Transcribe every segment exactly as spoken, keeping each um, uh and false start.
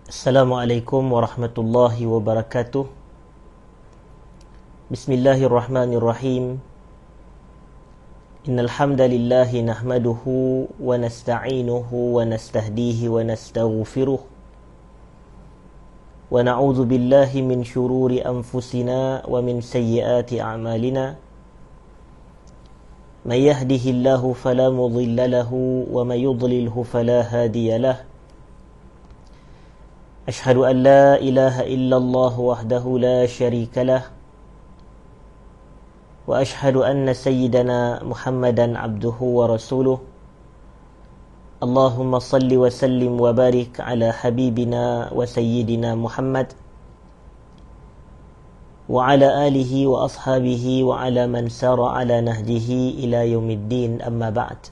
Assalamualaikum warahmatullahi wabarakatuh. Bismillahirrahmanirrahim. Innal hamdalillah nahmaduhu wa nasta'inuhu wa nastahdihi wa nastaghfiruh. Wa na'udzu billahi min shururi anfusina wa min sayyiati a'malina. May yahdihillahu fala mudilla lahu wa may yudlilhu fala hadiya lahu. أشهد أن لا إله إلا الله وحده لا شريك له وأشهد أن سيدنا محمدا عبده ورسوله اللهم صل وسلم وبارك على حبيبنا وسيدنا محمد وعلى آله وأصحابه وعلى من سار على نهجه إلى يوم الدين أما بعد.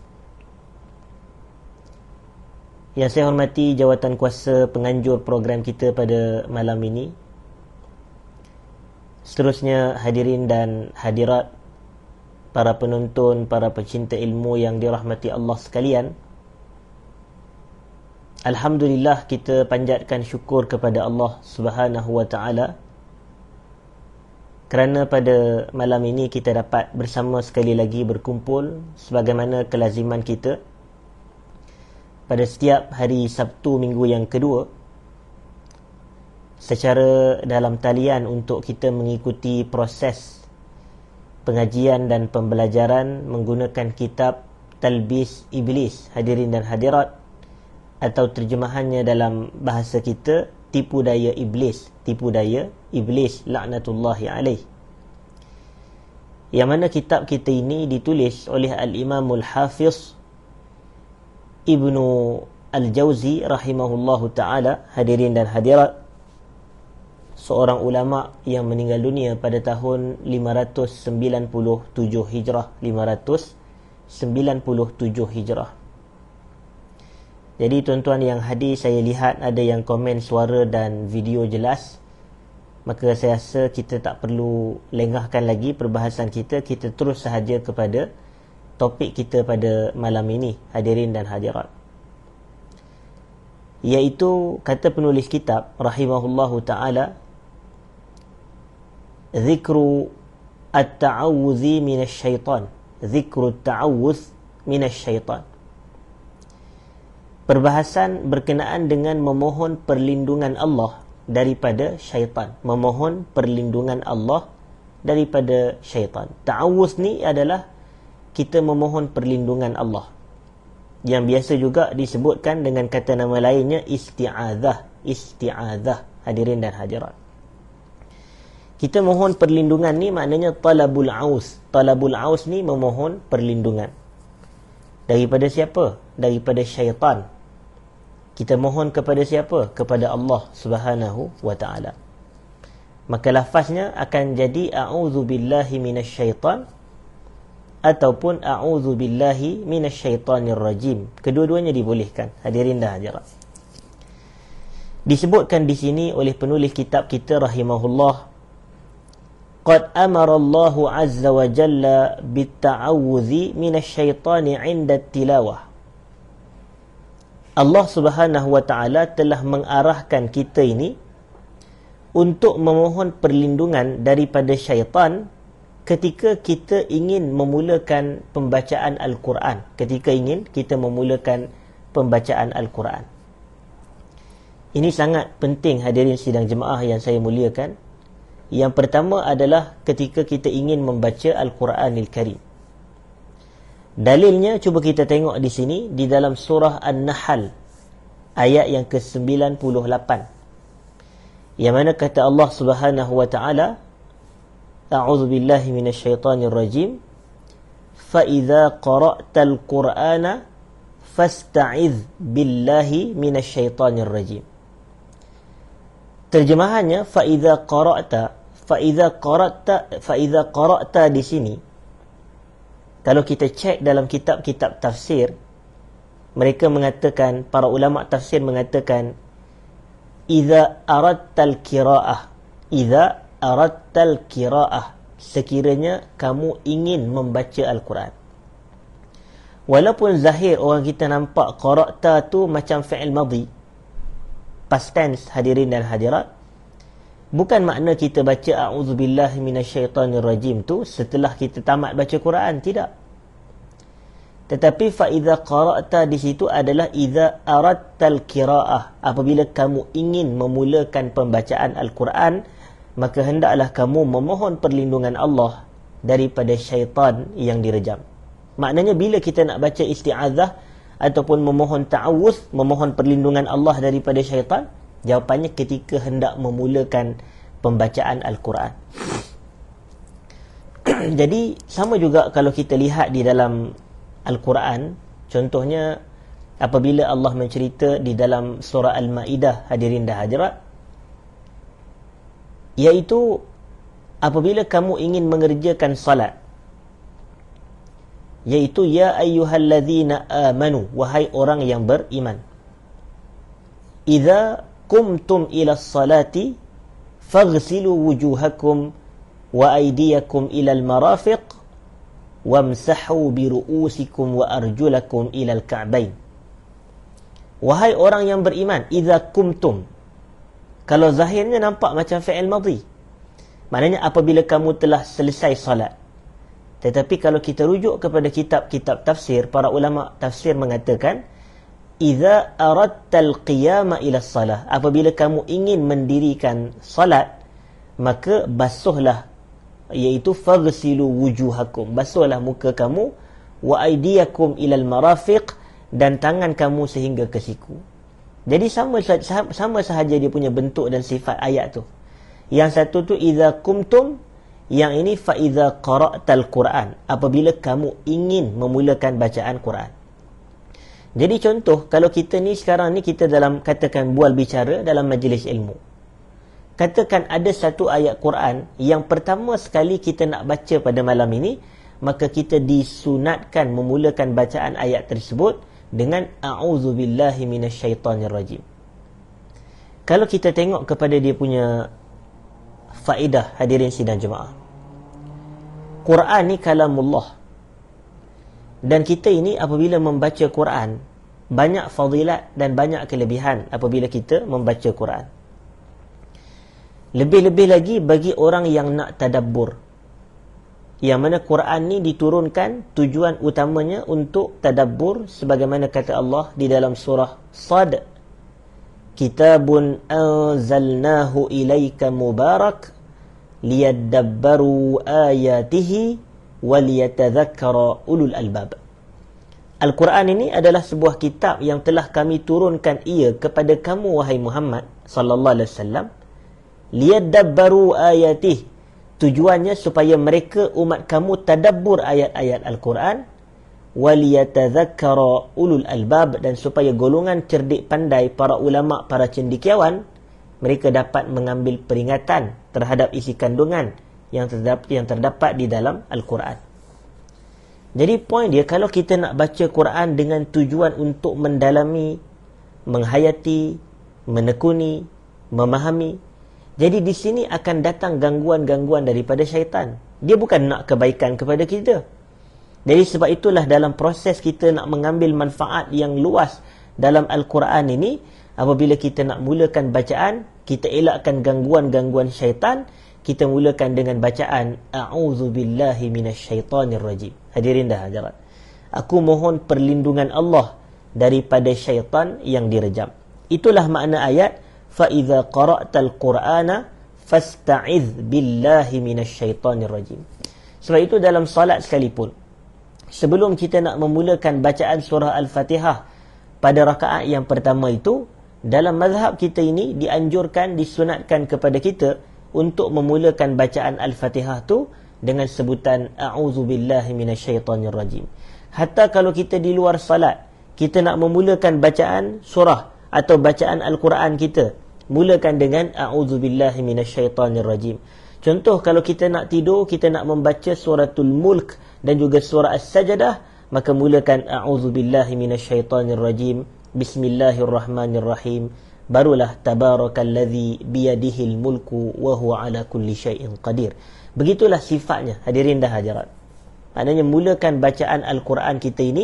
Yang saya hormati jawatan kuasa penganjur program kita pada malam ini. Seterusnya hadirin dan hadirat, para penonton, para pecinta ilmu yang dirahmati Allah sekalian. Alhamdulillah, kita panjatkan syukur kepada Allah Subhanahu wa taala kerana pada malam ini kita dapat bersama sekali lagi berkumpul sebagaimana kelaziman kita pada setiap hari Sabtu minggu yang kedua, secara dalam talian untuk kita mengikuti proses pengajian dan pembelajaran menggunakan kitab Talbis Iblis, hadirin dan hadirat, atau terjemahannya dalam bahasa kita Tipu Daya Iblis, Tipu Daya Iblis laknatullahi alaih. Yang mana kitab kita ini ditulis oleh Al-Imamul Hafiz Ibnu Al-Jauzi rahimahullahu ta'ala, hadirin dan hadirat, seorang ulama yang meninggal dunia pada tahun lima ratus sembilan puluh tujuh Hijrah, lima ratus sembilan puluh tujuh Hijrah. Jadi tuan-tuan yang hadir, saya lihat ada yang komen suara dan video jelas, maka saya rasa kita tak perlu lengahkan lagi perbahasan kita, kita terus sahaja kepada topik kita pada malam ini, hadirin dan hadirat, iaitu kata penulis kitab rahimahullahu ta'ala, Zikru at-ta'awudhi minasyaitan, Zikru at-ta'awudh minasyaitan. Perbahasan berkenaan dengan memohon perlindungan Allah daripada syaitan, memohon perlindungan Allah daripada syaitan. Ta'awudh ni adalah kita memohon perlindungan Allah, yang biasa juga disebutkan dengan kata nama lainnya isti'adzah, isti'adzah, hadirin dan hadirat. Kita mohon perlindungan ni maknanya talabul aus. Talabul aus ni memohon perlindungan. Daripada siapa? Daripada syaitan. Kita mohon kepada siapa? Kepada Allah Subhanahu wa ta'ala. Maka lafaznya akan jadi a'udzubillahi minasyaitan ataupun a'udzu billahi minasyaitonir rajim. Kedua-duanya dibolehkan, hadirin dan hadirat. Disebutkan di sini oleh penulis kitab kita rahimahullah, qad amara Allahu azza wa jalla bitta'awudzi minasyaitani 'inda tilawah. Allah Subhanahu wa taala telah mengarahkan kita ini untuk memohon perlindungan daripada syaitan ketika kita ingin memulakan pembacaan Al-Quran, ketika ingin kita memulakan pembacaan Al-Quran. Ini sangat penting, hadirin sidang jemaah yang saya muliakan. Yang pertama adalah ketika kita ingin membaca Al-Quranil Karim. Dalilnya cuba kita tengok di sini di dalam surah An-Nahl ayat yang ke sembilan puluh lapan, yang mana kata Allah Subhanahu wa ta'ala, A'udzu billahi minasyaitonir rajim. Fa idza qara'tal Qur'ana fasta'iz billahi minasyaitonir rajim. Terjemahannya fa idza qara'ta, fa idza qara'ta, fa idza qara'ta di sini. Kalau kita cek dalam kitab-kitab tafsir, mereka mengatakan, para ulama tafsir mengatakan, idza aradtal qira'ah, idza aradtal qira'ah, sekiranya kamu ingin membaca Al-Quran. Walaupun zahir orang kita nampak qara'ta tu macam fi'il madhi, past tense, hadirin dan hadirat, bukan makna kita baca a'udzubillahi minasyaitonirrajim tu setelah kita tamat baca Quran, tidak. Tetapi fa idza qara'ta di situ adalah idza aradtal qira'ah, apabila kamu ingin memulakan pembacaan Al-Quran, maka hendaklah kamu memohon perlindungan Allah daripada syaitan yang direjam. Maknanya bila kita nak baca isti'azah ataupun memohon ta'awuz, memohon perlindungan Allah daripada syaitan, jawapannya ketika hendak memulakan pembacaan Al-Quran. Jadi sama juga kalau kita lihat di dalam Al-Quran, contohnya apabila Allah mencerita di dalam surah Al-Ma'idah, hadirin dan hadirat, iaitu apabila kamu ingin mengerjakan salat, iaitu ya ayyuhalladzina amanu, wahai orang yang beriman, idza qumtum ila salati faghsilu wujuhakum wa aydiyakum ila al-marafiq wamsahu bi ru'usikum wa arjulakum ila al-ka'bain. Wahai orang yang beriman, idza qumtum, kalau zahirnya nampak macam fi'il madhi, maknanya apabila kamu telah selesai salat. Tetapi kalau kita rujuk kepada kitab-kitab tafsir, para ulama tafsir mengatakan idza aradtal qiyama ila salah, apabila kamu ingin mendirikan salat, maka basuhlah, iaitu faghsilu wujuhakum, basuhlah muka kamu, wa aydiyakum ilal marafiq, dan tangan kamu sehingga ke siku. Jadi sama sama sahaja dia punya bentuk dan sifat ayat tu. Yang satu tu idza qumtum, yang ini fa idza qara'tal Quran, apabila kamu ingin memulakan bacaan Quran. Jadi contoh, kalau kita ni sekarang ni kita dalam, katakan bual bicara dalam majlis ilmu, katakan ada satu ayat Quran yang pertama sekali kita nak baca pada malam ini, maka kita disunatkan memulakan bacaan ayat tersebut dengan a'udzubillahi minasyaitonirrajim. Kalau kita tengok kepada dia punya faedah, hadirin sidang jemaah, Quran ni kalamullah, dan kita ini apabila membaca Quran, banyak fadilat dan banyak kelebihan apabila kita membaca Quran. Lebih-lebih lagi bagi orang yang nak tadabbur, yang mana Quran ni diturunkan tujuan utamanya untuk tadabbur, sebagaimana kata Allah di dalam surah Sad, kitabun anzalnahu ilaika mubarak liyadabbaru ayatihi waliyatadhakkara ulul albab. Al-Quran ini adalah sebuah kitab yang telah kami turunkan ia kepada kamu wahai Muhammad sallallahu alaihi wasallam, liyadabbaru ayatih, tujuannya supaya mereka umat kamu tadabbur ayat-ayat Al-Quran, waliyatadhakkara ulul albab, dan supaya golongan cerdik pandai, para ulama, para cendekiawan, mereka dapat mengambil peringatan terhadap isi kandungan yang terdapat, yang terdapat di dalam Al-Quran. Jadi poin dia, kalau kita nak baca Quran dengan tujuan untuk mendalami, menghayati, menekuni, memahami, jadi di sini akan datang gangguan-gangguan daripada syaitan. Dia bukan nak kebaikan kepada kita. Jadi sebab itulah dalam proses kita nak mengambil manfaat yang luas dalam Al-Quran ini, apabila kita nak mulakan bacaan, kita elakkan gangguan-gangguan syaitan, kita mulakan dengan bacaan a'udzubillahi minasyaitonirrajim. Hadirin dah hadirat, aku mohon perlindungan Allah daripada syaitan yang direjam. Itulah makna ayat fa idza qara'tal qur'ana fasta'iz billahi minasyaitonirrajim. Sebab itu dalam salat sekalipun, sebelum kita nak memulakan bacaan surah Al-Fatihah pada rakaat yang pertama itu, dalam mazhab kita ini dianjurkan, disunatkan kepada kita untuk memulakan bacaan Al-Fatihah tu dengan sebutan a'udzubillahi minasyaitonirrajim. Hatta kalau kita di luar salat, kita nak memulakan bacaan surah atau bacaan Al-Quran kita, mulakan dengan a'udzubillahi minasyaitonirrajim. Contoh, kalau kita nak tidur, kita nak membaca suratul Mulk dan juga surah As-Sajdah, maka mulakan a'udzubillahi minasyaitonirrajim, bismillahirrahmanirrahim, barulah tabarakalladzi biyadihil mulku wa huwa ala kulli syai'in qadir. Begitulah sifatnya, hadirin dan hadirat. Maknanya mulakan bacaan Al-Quran kita ini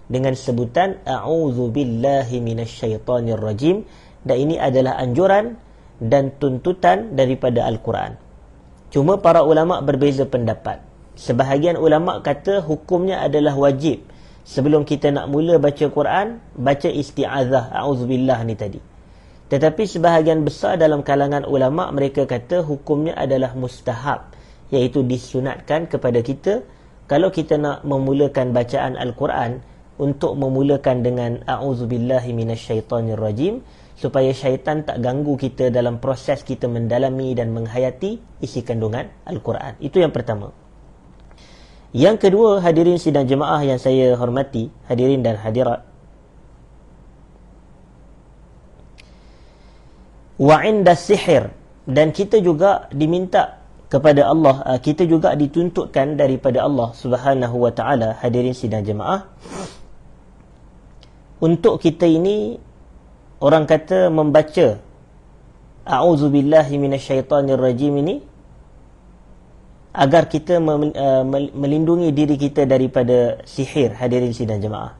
dengan sebutan a'udzubillahi minasyaitonir rajim, dan ini adalah anjuran dan tuntutan daripada Al-Quran. Cuma para ulama berbeza pendapat. Sebahagian ulama kata hukumnya adalah wajib. Sebelum kita nak mula baca Quran, baca isti'azah a'udzubillah ni tadi. Tetapi sebahagian besar dalam kalangan ulama mereka kata hukumnya adalah mustahab, iaitu disunatkan kepada kita kalau kita nak memulakan bacaan Al-Quran untuk memulakan dengan a'udzubillahi minasyaitonir rajim, supaya syaitan tak ganggu kita dalam proses kita mendalami dan menghayati isi kandungan Al-Quran. Itu yang pertama. Yang kedua, hadirin sidang jemaah yang saya hormati, hadirin dan hadirat, wa inda sihir, dan kita juga diminta kepada Allah, kita juga dituntutkan daripada Allah Subhanahu wa ta'ala, hadirin sidang jemaah, untuk kita ini, orang kata membaca a'udzubillahi minasyaitonir rajim ini agar kita melindungi diri kita daripada sihir, hadirin sidang jemaah.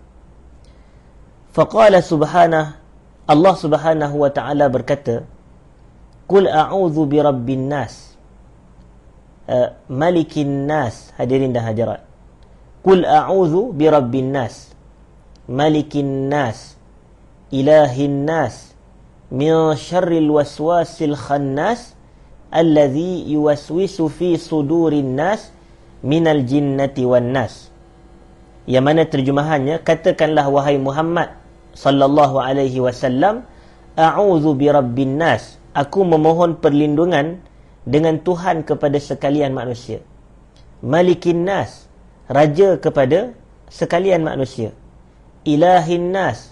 Faqala subhanahu, Allah Subhanahu wa ta'ala berkata, qul a'udzu birabbin nas, uh, malikin nas, hadirin dan hadirat. Qul a'udzu birabbin nas, malikin nas, ilahin nas, min syarril waswasil khannas, alladhi yuwaswisu fi sudurin nas, minal jinnati wan nas. Yang mana terjemahannya, katakanlah wahai Muhammad sallallahu alaihi wasallam, a'udzu birabbin nas, aku memohon perlindungan dengan Tuhan kepada sekalian manusia. Malikin nas, raja kepada sekalian manusia. Ilahin nas,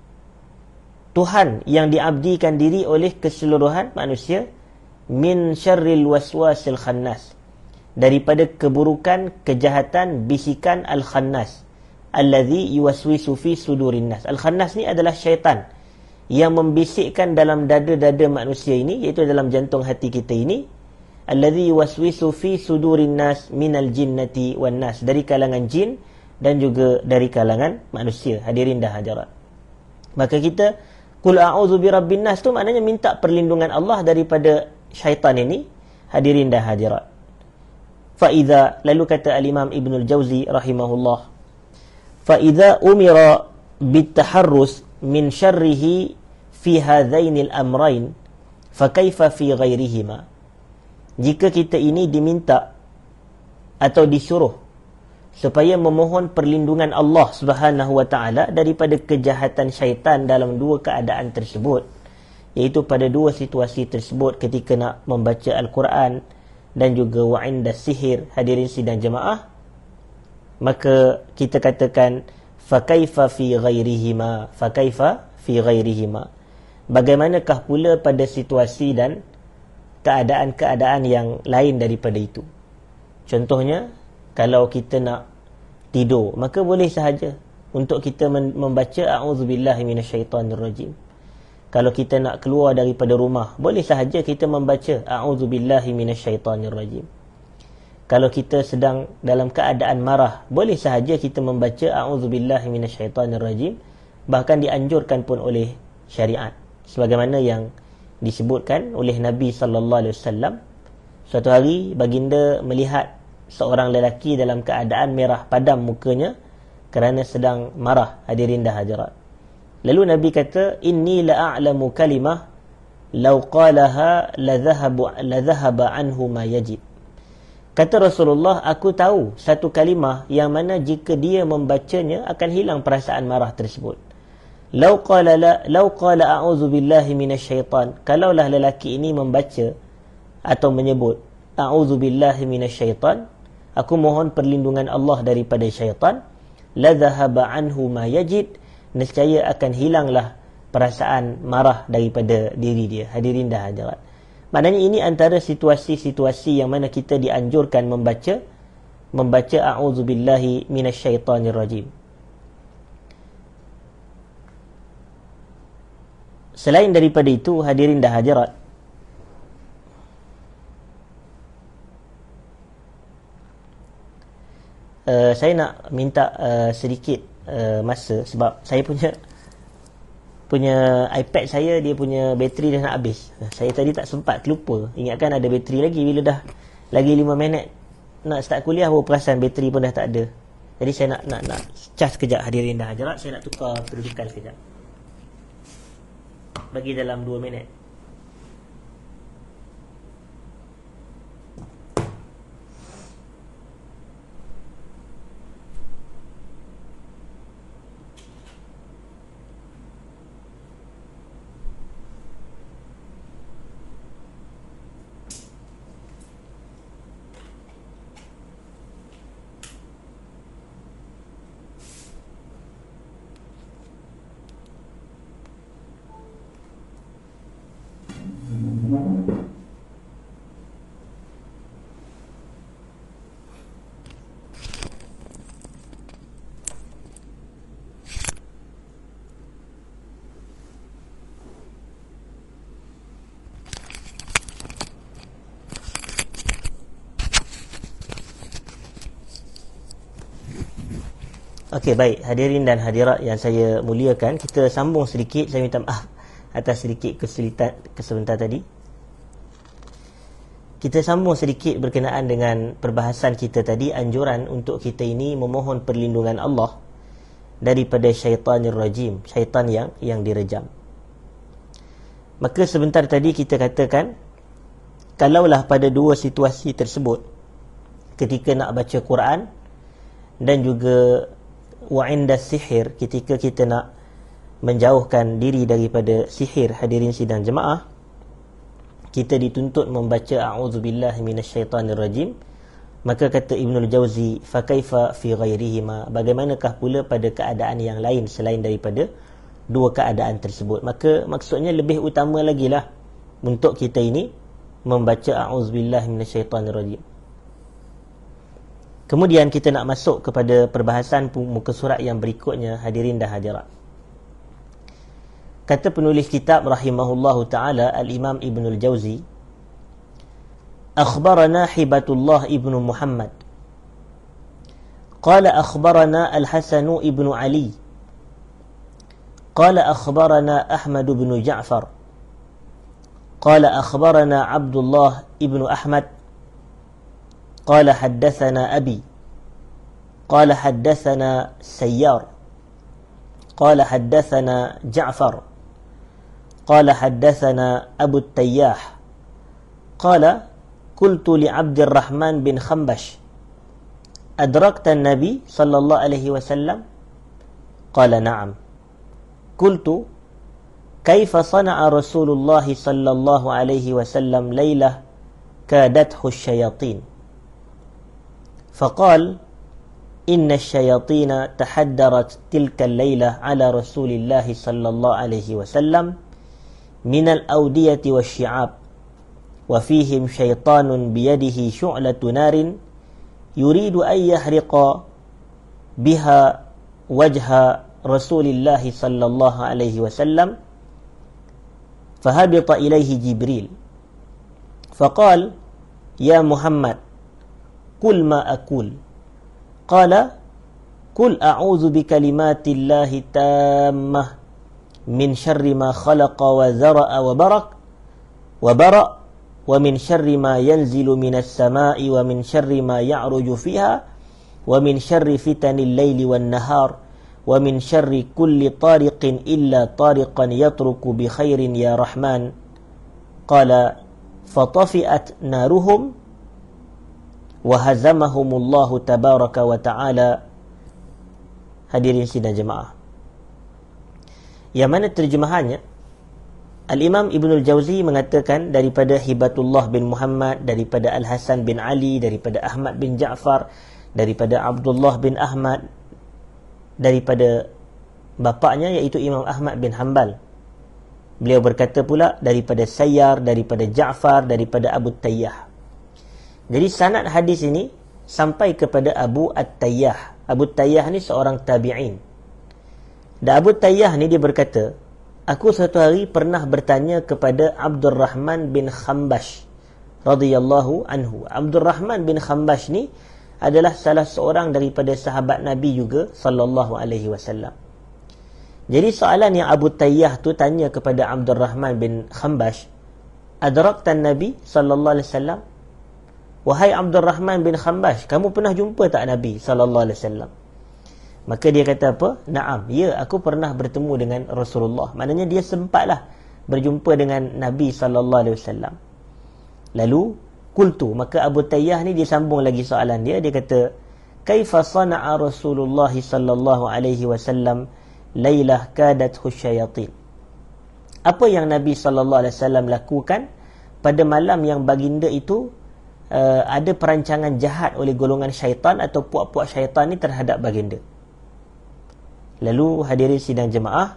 Tuhan yang diabdikan diri oleh keseluruhan manusia. Min syarril waswasil khannas, daripada keburukan, kejahatan, bisikan al-khannas, alladhi yuwaswisu fi sudurin nas. Al-khannas ni adalah syaitan yang membisikkan dalam dada-dada manusia ini, iaitu dalam jantung hati kita ini. Alladhi yuwaswisu fi sudurin nas minal jinnati wan nas, dari kalangan jin dan juga dari kalangan manusia, hadirin dan hadirat. Maka kita qul a'udzu birabbin nas tu maknanya minta perlindungan Allah daripada syaitan ini, hadirin dan hadirat. Fa idza, lalu kata al-Imam Ibnul Jauzi rahimahullah, fa idza umira bitaharrus min syarrihi fi hadzainil amrayn, fa kaifa fi ghairihima. Jika kita ini diminta atau disuruh supaya memohon perlindungan Allah Subhanahu wa ta'ala daripada kejahatan syaitan dalam dua keadaan tersebut, iaitu pada dua situasi tersebut, ketika nak membaca Al-Quran dan juga wa'inda sihir, hadirin sidang jemaah, maka kita katakan fakaifa fi ghairihima, fakaifa fi ghairihima, bagaimanakah pula pada situasi dan keadaan-keadaan yang lain daripada itu. Contohnya, kalau kita nak tidur, maka boleh sahaja untuk kita membaca a'udzubillahi minasyaitonir rajim. Kalau kita nak keluar daripada rumah, boleh sahaja kita membaca a'udzubillahi minasyaitonir rajim. Kalau kita sedang dalam keadaan marah, boleh sahaja kita membaca a'udzubillahi minasyaitonir rajim. Bahkan dianjurkan pun oleh syariat, sebagaimana yang disebutkan oleh Nabi sallallahu alaihi wasallam. Suatu hari baginda melihat seorang lelaki dalam keadaan merah padam mukanya kerana sedang marah, hadirin dan hadirat. Lalu Nabi kata, inni la'a'lamu kalimah law qalaha la dhahabu la dhahaba anhu ma yajib. Kata Rasulullah, aku tahu satu kalimah yang mana jika dia membacanya akan hilang perasaan marah tersebut. Law qala la law qala a'udzu billahi minasyaitan, kalaulah lelaki ini membaca atau menyebut a'udzu billahi minasyaitan, aku mohon perlindungan Allah daripada syaitan, la dhahaba anhu ma yajid, nescaya akan hilanglah perasaan marah daripada diri dia, hadirin dan hadirat. Maknanya ini antara situasi-situasi yang mana kita dianjurkan membaca membaca a'udzubillahi minasyaitonir rajim. Selain daripada itu, hadirin dan hadirat, uh, saya nak minta uh, sedikit uh, masa, sebab saya punya punya iPad saya, dia punya bateri dah nak habis. Saya tadi tak sempat, terlupa. Ingatkan ada bateri lagi. Bila dah lagi lima minit nak start kuliah, baru perasan bateri pun dah tak ada. Jadi saya nak nak nak cas sekejap hadirin dan hadirat. Saya nak tukar kedudukan sekejap. Bagi dalam dua minit. Okey, baik, hadirin dan hadirat yang saya muliakan, kita sambung sedikit. Saya minta maaf atas sedikit kesulitan kesebentar tadi. Kita sambung sedikit berkenaan dengan perbahasan kita tadi, anjuran untuk kita ini memohon perlindungan Allah daripada syaitanir rajim, syaitan yang yang direjam. Maka sebentar tadi kita katakan, kalaulah pada dua situasi tersebut, ketika nak baca Quran dan juga wa'inda sihir, ketika kita nak menjauhkan diri daripada sihir, hadirin sidang jemaah, kita dituntut membaca a'udzubillahi minasyaitanirrajim. Maka kata Ibnul Jauzi, fa kaifa fi ghairihima, bagaimanakah pula pada keadaan yang lain selain daripada dua keadaan tersebut. Maka maksudnya lebih utama lagi lah untuk kita ini membaca a'udzubillahi minasyaitanirrajim. Kemudian kita nak masuk kepada perbahasan muka surat yang berikutnya, hadirin dan hadirat. Kata penulis kitab rahimahullahu ta'ala, Al-Imam Ibnul Jauzi, akhbarana Hibatullah ibnu Muhammad qala akhbarana Al-Hasanu ibnu Ali qala akhbarana Ahmad ibnu Ja'far qala akhbarana Abdullah ibnu Ahmad قال حدثنا أبي قال حدثنا سيار قال حدثنا جعفر قال حدثنا أبو التياح قال قلت لعبد الرحمن بن خنبش أدركت النبي صلى الله عليه وسلم قال نعم قلت كيف صنع رسول الله صلى الله عليه وسلم ليلة كادته الشياطين فقال إن الشياطين تحدرت تلك الليلة على رسول الله صلى الله عليه وسلم من الأودية والشعاب وفيهم شيطان بيده شعلة نار يريد أن يحرق بها وجه رسول الله صلى الله عليه وسلم فهبط إليه جبريل فقال يا محمد قل ما أقول قال قل أعوذ بكلمات الله التامة من شر ما خلق وذرأ وبرك وبرأ ومن شر ما ينزل من السماء ومن شر ما يعرج فيها ومن شر فتن الليل والنهار ومن شر كل طارق إلا طارقا يطرق بخير يا رحمن قال فطفئت نارهم wahazamahumullahu tabaraka wa ta'ala. Hadirin sidang jemaah, yang mana terjemahannya Al-Imam Ibnul Jauzi mengatakan daripada Hibatullah bin Muhammad, daripada Al-Hasan bin Ali, daripada Ahmad bin Ja'far, daripada Abdullah bin Ahmad, daripada bapaknya iaitu Imam Ahmad bin Hanbal. Beliau berkata pula daripada Sayyar, daripada Ja'far, daripada Abu Tayyah. Jadi sanad hadis ini sampai kepada Abu At-Tayyah. Abu Tayyah ni seorang tabi'in. Dan Abu Tayyah ni dia berkata, aku suatu hari pernah bertanya kepada Abdul Rahman bin Khambash radhiyallahu anhu. Abdul Rahman bin Khambash ni adalah salah seorang daripada sahabat Nabi juga sallallahu alaihi wasallam. Jadi soalan yang Abu Tayyah tu tanya kepada Abdul Rahman bin Khambash, adraktan Nabi sallallahu alaihi wasallam? Wahai Abdul Rahman bin Khambash, kamu pernah jumpa tak Nabi sallallahu alaihi wasallam? Maka dia kata apa? Naam, ya, aku pernah bertemu dengan Rasulullah. Maknanya dia sempatlah berjumpa dengan Nabi sallallahu alaihi wasallam. Lalu qultu, maka Abu Tayyah ni dia sambung lagi soalan dia. Dia kata, kaifa sana'a Rasulullah sallallahu alaihi wasallam lailah kadathu syayatin? Apa yang Nabi sallallahu alaihi wasallam lakukan pada malam yang baginda itu uh, ada perancangan jahat oleh golongan syaitan atau puak-puak syaitan ni terhadap baginda? Lalu hadirin sidang jemaah,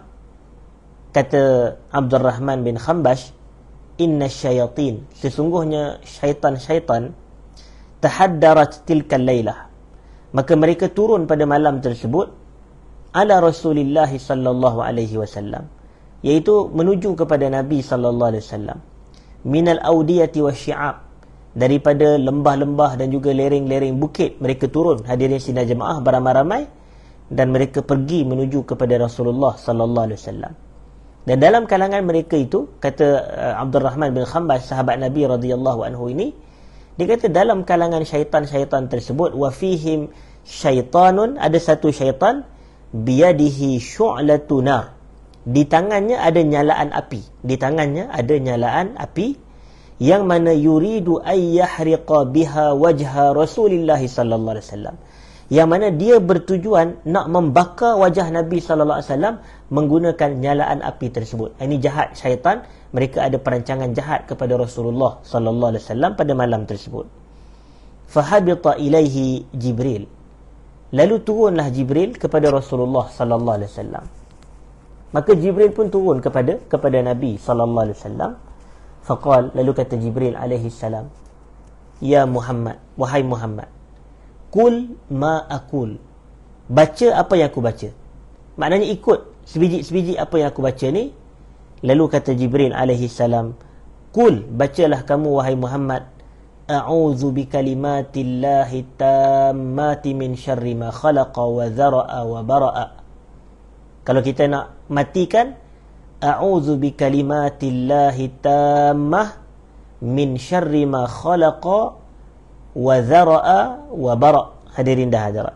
kata Abdul Rahman bin Khambash, inna syayatin, sesungguhnya syaitan-syaitan, tahaddarat tilkal laylah, maka mereka turun pada malam tersebut, ala Rasulillah sallallahu alaihi wasallam, iaitu menuju kepada Nabi sallallahu alaihi wasallam, minal audiyati wasyi'ab, daripada lembah-lembah dan juga lereng-lereng bukit mereka turun, hadirin sidang jemaah, beramai-ramai, dan mereka pergi menuju kepada Rasulullah sallallahu alaihi wasallam. Dan dalam kalangan mereka itu, kata uh, Abdul Rahman bin Khambash, sahabat Nabi radhiyallahu anhu ini, dia kata dalam kalangan syaitan-syaitan tersebut, wa fihim syaitanun, ada satu syaitan, biyadihi syu'latu nar, di tangannya ada nyalaan api, di tangannya ada nyalaan api, yang mana yuridu ay yahriqa biha wajha Rasulillah sallallahu alaihi wasallam, yang mana dia bertujuan nak membakar wajah Nabi sallallahu alaihi wasallam menggunakan nyalaan api tersebut. Ini jahat syaitan, mereka ada perancangan jahat kepada Rasulullah sallallahu alaihi wasallam pada malam tersebut. Fahabita ilaihi Jibril, lalu turunlah Jibril kepada Rasulullah sallallahu alaihi wasallam. Maka Jibril pun turun kepada kepada Nabi sallallahu alaihi wasallam. Faqal, lalu kata Jibril alaihi salam, ya Muhammad, wahai Muhammad, kul ma akul, baca apa yang aku baca. Maknanya ikut sebiji-sebiji apa yang aku baca ni. Lalu kata Jibril alaihi salam, kul, bacalah kamu wahai Muhammad, a'udzu bikalimatillahi tammati min syarri ma khalaqa wa dzara'a wa bara'a. Kalau kita nak matikan, a'udzu bikalimatillahi tammah min syarri ma khalaqa wa dzara'a wa bara'. Hadirin dah hadirat,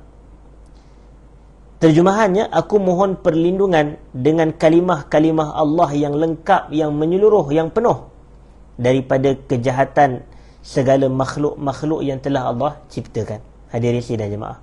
terjemahannya, aku mohon perlindungan dengan kalimah-kalimah Allah yang lengkap, yang menyeluruh, yang penuh daripada kejahatan segala makhluk-makhluk yang telah Allah ciptakan. Hadirin sidang jemaah,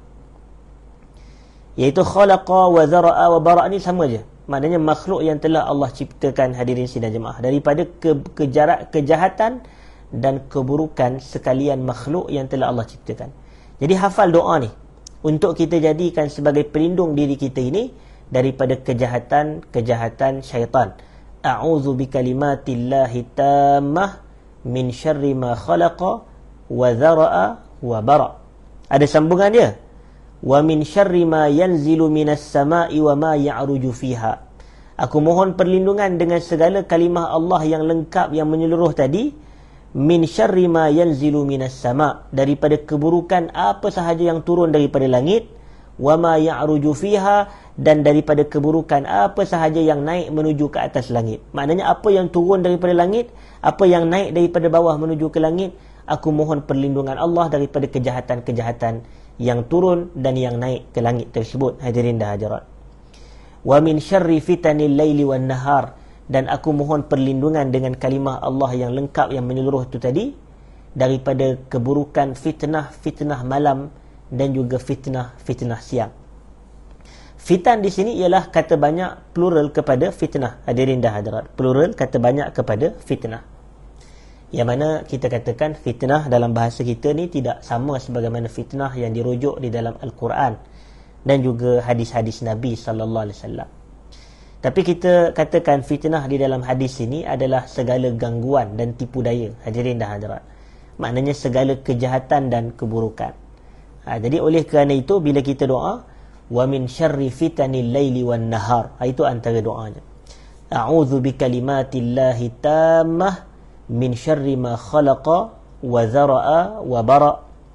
iaitu khalaqa wa dzara'a wa bara' ni sama je, maknanya makhluk yang telah Allah ciptakan, hadirin sidang jemaah, daripada ke, kejarak, kejahatan dan keburukan sekalian makhluk yang telah Allah ciptakan. Jadi hafal doa ni untuk kita jadikan sebagai pelindung diri kita ini daripada kejahatan-kejahatan syaitan. A'udzu bikalimatillahi tammah min syarri ma khalaqa wa dzara'a wa bara'. Ada sambungan dia, wa min syarri ma yanzilu minas sama'i wa ma ya'ruju fiha. Aku mohon perlindungan dengan segala kalimah Allah yang lengkap, yang menyeluruh tadi, min syarri ma yanzilu minas sama', daripada keburukan apa sahaja yang turun daripada langit, wa ma ya'ruju fiha, dan daripada keburukan apa sahaja yang naik menuju ke atas langit. Maknanya apa yang turun daripada langit, apa yang naik daripada bawah menuju ke langit, aku mohon perlindungan Allah daripada kejahatan-kejahatan yang turun dan yang naik ke langit tersebut. Hadirin dah hadirat, wa min syarri fitanil laili wan nahar, dan aku mohon perlindungan dengan kalimah Allah yang lengkap, yang menyeluruh itu tadi, daripada keburukan fitnah-fitnah malam dan juga fitnah-fitnah siang. Fitan di sini ialah kata banyak plural kepada fitnah. Hadirin dah hadirat, plural kata banyak kepada fitnah. Yang mana kita katakan fitnah dalam bahasa kita ni tidak sama sebagaimana fitnah yang dirujuk di dalam Al-Quran dan juga hadis-hadis Nabi sallallahu alaihi wasallam. Tapi kita katakan fitnah di dalam hadis ini adalah segala gangguan dan tipu daya. Hadirin dah hadirat, maknanya segala kejahatan dan keburukan. Ha, jadi oleh kerana itu, bila kita doa, wa min syarri fitanil laili wan nahar, ha, itu antara doanya. A'udzu bikalimatillahi tammah min syarri ma khalaqa wa dzara'a wa bara'.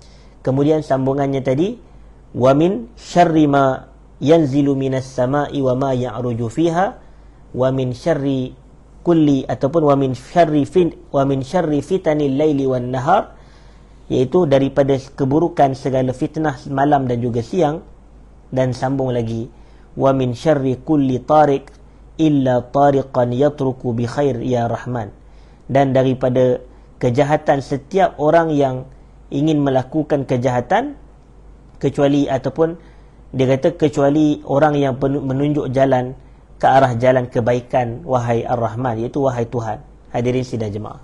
Kemudian sambungannya tadi, wa min syarri ma yanzilu minas sama'i wa ma ya'ruju fiha wa min syarri kulli ataupun wa min syarri fin wa min syarri fitanil laili wan nahar, iaitu daripada keburukan segala fitnah malam dan juga siang. Dan sambung lagi, wa min syarri kulli tariq illa tariqan yatruku bi khair ya rahman, dan daripada kejahatan setiap orang yang ingin melakukan kejahatan, kecuali ataupun dia kata kecuali orang yang menunjuk jalan ke arah jalan kebaikan, wahai Ar-Rahman, iaitu wahai Tuhan. Hadirin sidang jemaah,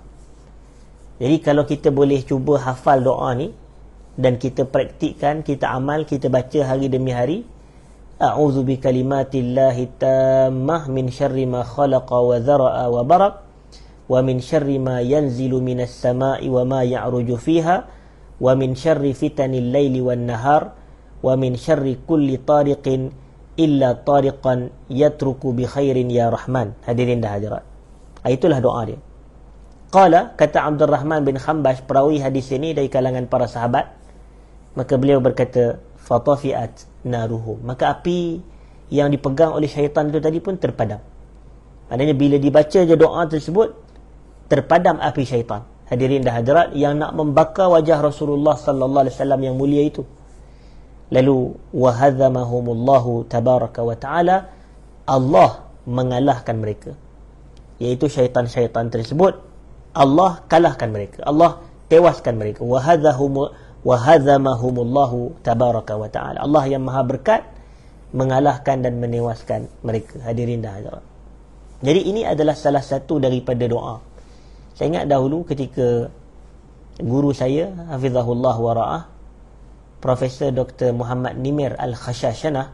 jadi kalau kita boleh cuba hafal doa ni dan kita praktikkan, kita amal, kita baca hari demi hari, a'udzu bi kalimatillahi tammah min syarri ma khalaqa wa dhara'a wa barak wa min syarri ma yanzilu minas sama'i wa ma ya'ruju fiha wa min syarri fitanil laili wan nahar wa min syarri kulli tariqin illa tariqan yatruku bi khairin ya rahman. Hadirin dah hadirat, itulah doa dia. Qala, kata Abdul Rahman bin Khambash, perawi hadis ini dari kalangan para sahabat, maka beliau berkata, fatafiat naruhum, maka api yang dipegang oleh syaitan itu tadi pun terpadam. Maknanya bila dibaca je doa tersebut, terpadam api syaitan. Hadirin dah hadirat, yang nak membakar wajah Rasulullah sallallahu alaihi wasallam yang mulia itu. Lalu wahadzamahumullahu tabaraka wa ta'ala, Allah mengalahkan mereka, iaitu syaitan-syaitan tersebut Allah kalahkan mereka, Allah tewaskan mereka. Wahadzahum wahadzamahumullahu tabaraka wa ta'ala, Allah yang maha berkat mengalahkan dan menewaskan mereka. Hadirin dah hadirat, jadi ini adalah salah satu daripada doa. Saya ingat dahulu ketika guru saya, hafizahullah wa ra'ah, Profesor Doktor Muhammad Nimir Al-Khashashanah,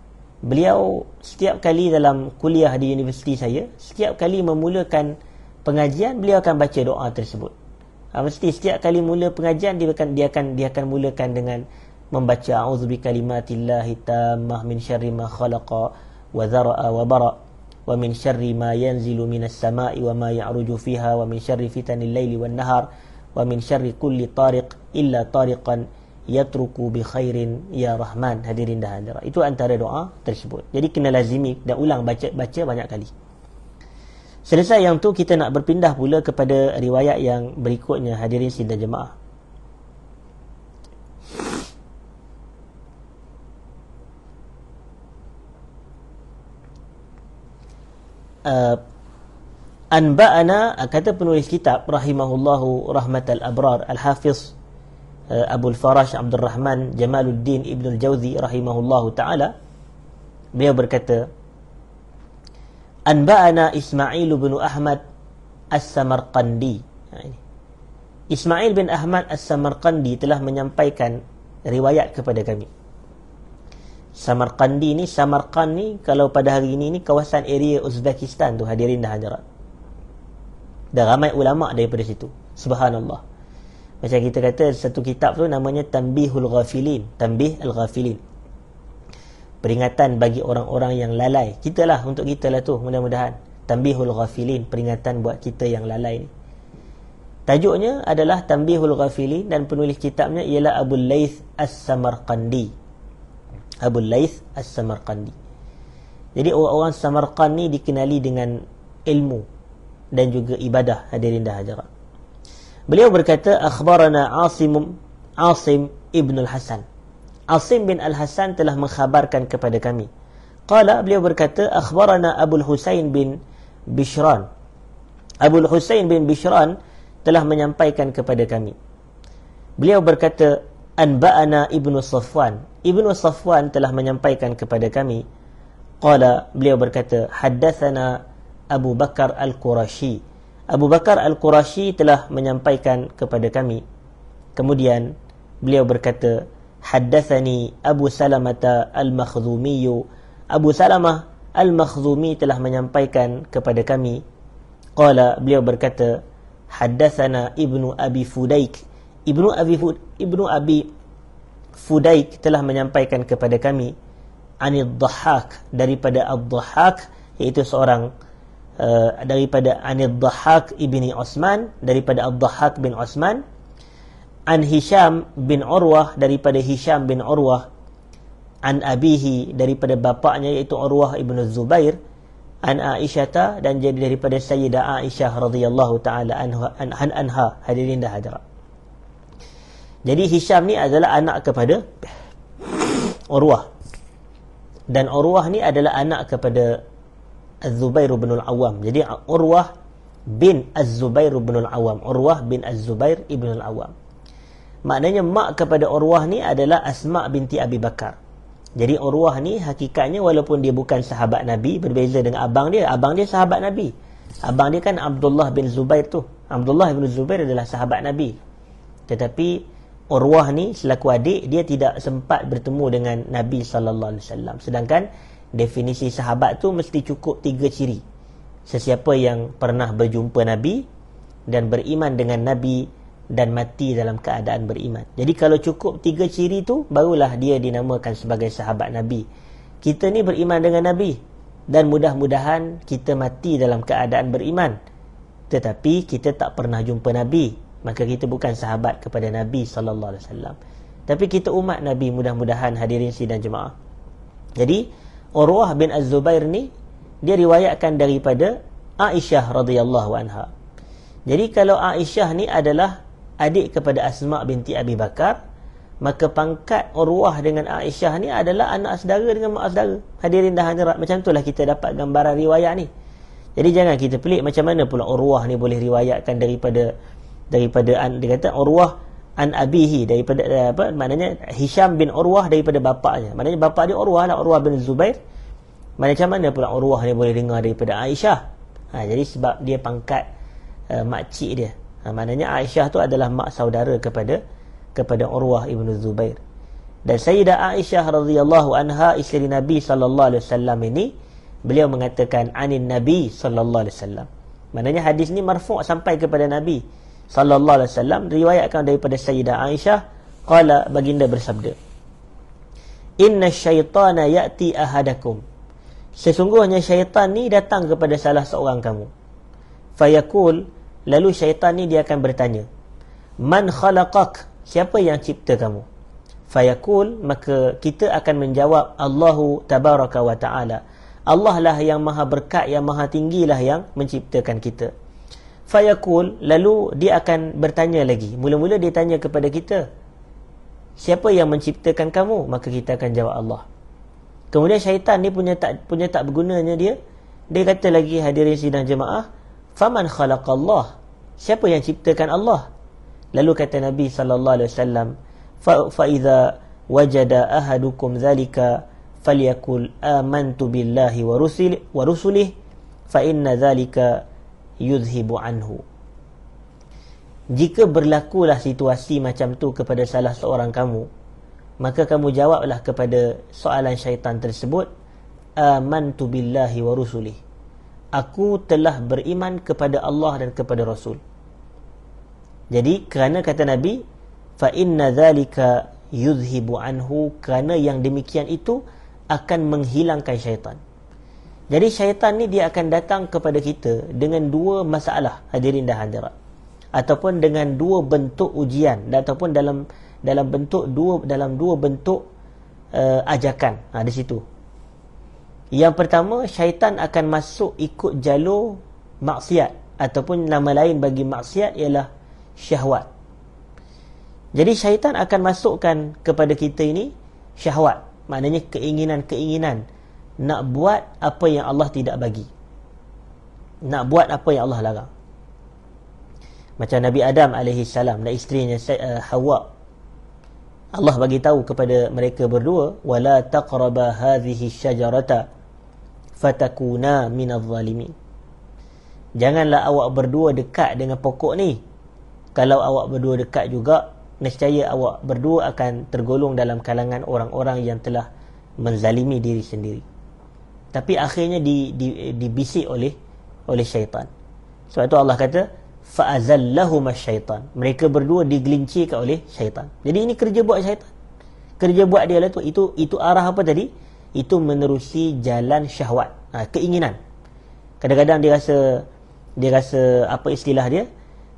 beliau setiap kali dalam kuliah di universiti saya, setiap kali memulakan pengajian, beliau akan baca doa tersebut. Ha, mesti setiap kali mula pengajian, dia akan dia akan dia akan mulakan dengan membaca a'udzu bi kalimatillahi tammah min syarri ma khalaqa wa dhara'a wa bara wa min syarri ma yanzilu minas sama'i wa ma ya'ruju fiha wa min syarri fitanil laili wan nahar wa min syarri kulli tariq illa tariqan yatruku bi khairin ya rahman. Hadirin dah hadirat, itu antara doa tersebut. Jadi kena lazimi dan ulang baca baca banyak kali. Selesai yang tu, kita nak berpindah pula kepada riwayat yang berikutnya. Hadirin sidang jemaah, uh, anba'ana, kata penulis kitab rahimahullahu rahmatal abrar, Al-Hafiz Abu Al-Farash Abdul Rahman Jamaluddin Ibn Al-Jawzi rahimahullahu ta'ala, beliau berkata, anba'ana Ismail bin Ahmad As-Samarqandi. Ismail bin Ahmad As-Samarqandi telah menyampaikan riwayat kepada kami. Samarqandi ni, Samarqand ni kalau pada hari ini ni kawasan area Uzbekistan tu. Hadirin dah hadirat, dah ramai ulama daripada situ. Subhanallah. Macam kita kata satu kitab tu namanya Tanbihul Ghafilin, Tanbih Al-Ghafilin, peringatan bagi orang-orang yang lalai. Kita lah, untuk kita lah tu, mudah-mudahan Tanbihul Ghafilin, peringatan buat kita yang lalai ni. Tajuknya adalah Tanbihul Ghafilin dan penulis kitabnya ialah Abu Laith As-Samarqandi. Abu Laith As-Samarqandi. Jadi orang-orang Samarqand ni dikenali dengan ilmu dan juga ibadah. Hadirin dah hadirat, beliau berkata, akhbarana Asim Asim ibn al-Hasan. Asim bin al-Hasan telah mengkhabarkan kepada kami. Qala, beliau berkata, akhbarana Abu Husain bin Bishran. Abu Husain bin Bishran telah menyampaikan kepada kami. Beliau berkata, anba'ana Ibnu Safwan. Ibnu Safwan telah menyampaikan kepada kami. Qala, beliau berkata, haddatsana Abu Bakar Al-Qurashi. Abu Bakar Al-Qurashi telah menyampaikan kepada kami. Kemudian beliau berkata, haddatsani Abu Salamah Al-Makhzumi. Abu Salamah Al-Makhzumi telah menyampaikan kepada kami. Qala, beliau berkata, haddatsana Ibnu Abi Fudaik. Ibnu Abi Ibnu Abi Fudaik telah menyampaikan kepada kami, Anid Dhahhak, daripada Ad-Dhahhak, iaitu seorang Uh, daripada Anid Dhahhak ibni Osman, daripada Ad-Dhahhak bin Osman, an Hisham bin Urwah, daripada Hisham bin Urwah, an abihi, daripada bapaknya iaitu Urwah ibn Zubair, an Aisyah, dan jadi daripada Sayyidah Aisyah radhiyallahu taala anha, an, anha. Hadirin dah hadirat. Jadi Hisham ni adalah anak kepada Urwah, dan Urwah ni adalah anak kepada Az-Zubair bin Al-Awwam. Jadi Urwah bin Az-Zubair bin Al-Awwam, Urwah bin Az-Zubair ibn Al-Awwam. Maknanya mak kepada Urwah ni adalah Asma binti Abi Bakar. Jadi Urwah ni hakikatnya walaupun dia bukan sahabat Nabi, berbeza dengan abang dia. Abang dia sahabat Nabi. Abang dia kan Abdullah bin Zubair tu. Abdullah bin Zubair adalah sahabat Nabi. Tetapi Urwah ni selaku adik, dia tidak sempat bertemu dengan Nabi sallallahu alaihi wasallam. Sedangkan definisi sahabat tu mesti cukup tiga ciri. Sesiapa yang pernah berjumpa Nabi dan beriman dengan Nabi dan mati dalam keadaan beriman. Jadi kalau cukup tiga ciri tu, barulah dia dinamakan sebagai sahabat Nabi. Kita ni beriman dengan Nabi dan mudah-mudahan kita mati dalam keadaan beriman, tetapi kita tak pernah jumpa Nabi, maka kita bukan sahabat kepada Nabi sallallahu alaihi wasallam. Tapi kita umat Nabi, mudah-mudahan hadirin sidang jemaah. Jadi Urwah bin Az-Zubair ni dia riwayatkan daripada Aisyah radhiyallahu anha. Jadi kalau Aisyah ni adalah adik kepada Asma binti Abi Bakar, maka pangkat Urwah dengan Aisyah ni adalah anak saudara dengan mak saudara. Hadirin dah hadirat, macam itulah kita dapat gambaran riwayat ni. Jadi jangan kita pelik macam mana pula Urwah ni boleh riwayatkan daripada daripada dia kata Urwah an abihi, daripada apa maknanya Hisham bin Urwah daripada bapaknya. Maknanya bapak dia Urwah lah, Urwah bin Zubair. Macam mana pula Urwah ni boleh dengar daripada Aisyah? Ha, jadi sebab dia pangkat uh, makcik dia. Ha, maknanya Aisyah tu adalah mak saudara kepada kepada Urwah ibn Zubair. Dan Sayyidah Aisyah radhiyallahu anha, isteri Nabi sallallahu alaihi wasallam ini, beliau mengatakan anin Nabi sallallahu alaihi wasallam. Maknanya hadis ni marfu' sampai kepada Nabi sallallahu alaihi wasallam, riwayatkan daripada Sayyidah Aisyah, qala, baginda bersabda, inna syaitana ya'ti ahadakum, sesungguhnya syaitan ni datang kepada salah seorang kamu. Fayaqul, lalu syaitan ni dia akan bertanya, man khalaqak, siapa yang cipta kamu? Fayaqul, maka kita akan menjawab, Allahu tabaraka wa ta'ala, Allah lah yang maha berkat, yang maha tinggi lah yang menciptakan kita. Fayaqul, lalu dia akan bertanya lagi. Mula-mula dia tanya kepada kita, siapa yang menciptakan kamu? Maka kita akan jawab Allah. Kemudian syaitan ni punya tak punya tak bergunanya dia. Dia kata lagi, hadirin sidang jemaah, faman khalaqallah, siapa yang ciptakan Allah? Lalu kata Nabi sallallahu alaihi wasallam, fa fa idza wajada ahadukum dzalika falyakul amantu billahi wa rusulihi wa rusulihi fa inna dzalika yudhibu anhu. Jika berlakulah situasi macam tu kepada salah seorang kamu, maka kamu jawablah kepada soalan syaitan tersebut, amantu billahi wa rusulih, aku telah beriman kepada Allah dan kepada Rasul. Jadi kerana kata Nabi, fa inna dzalika yudhibu anhu, kerana yang demikian itu akan menghilangkan syaitan. Jadi syaitan ni dia akan datang kepada kita dengan dua masalah, hadirin dah hadirat, ataupun dengan dua bentuk ujian, ataupun dalam dalam bentuk dua dalam dua bentuk uh, ajakan. Ha, di situ. Yang pertama, syaitan akan masuk ikut jalur maksiat, ataupun nama lain bagi maksiat ialah syahwat. Jadi syaitan akan masukkan kepada kita ini syahwat, maknanya keinginan-keinginan nak buat apa yang Allah tidak bagi, nak buat apa yang Allah larang. Macam Nabi Adam alaihi salam dan isterinya uh, Hawa, Allah bagi tahu kepada mereka berdua, wala taqraba hadhihi syajarata fatakuna minadh zalimin, janganlah awak berdua dekat dengan pokok ni. Kalau awak berdua dekat juga, nescaya awak berdua akan tergolong dalam kalangan orang-orang yang telah menzalimi diri sendiri. Tapi akhirnya di, di, dibisik oleh oleh syaitan. Sebab itu Allah kata, fa'azallahuma syaitan, mereka berdua digelincirkan oleh syaitan. Jadi ini kerja buat syaitan. Kerja buat dia lah tu. Itu, itu arah apa tadi? Itu menerusi jalan syahwat, ha, keinginan. Kadang-kadang dia rasa, dia rasa apa istilah dia?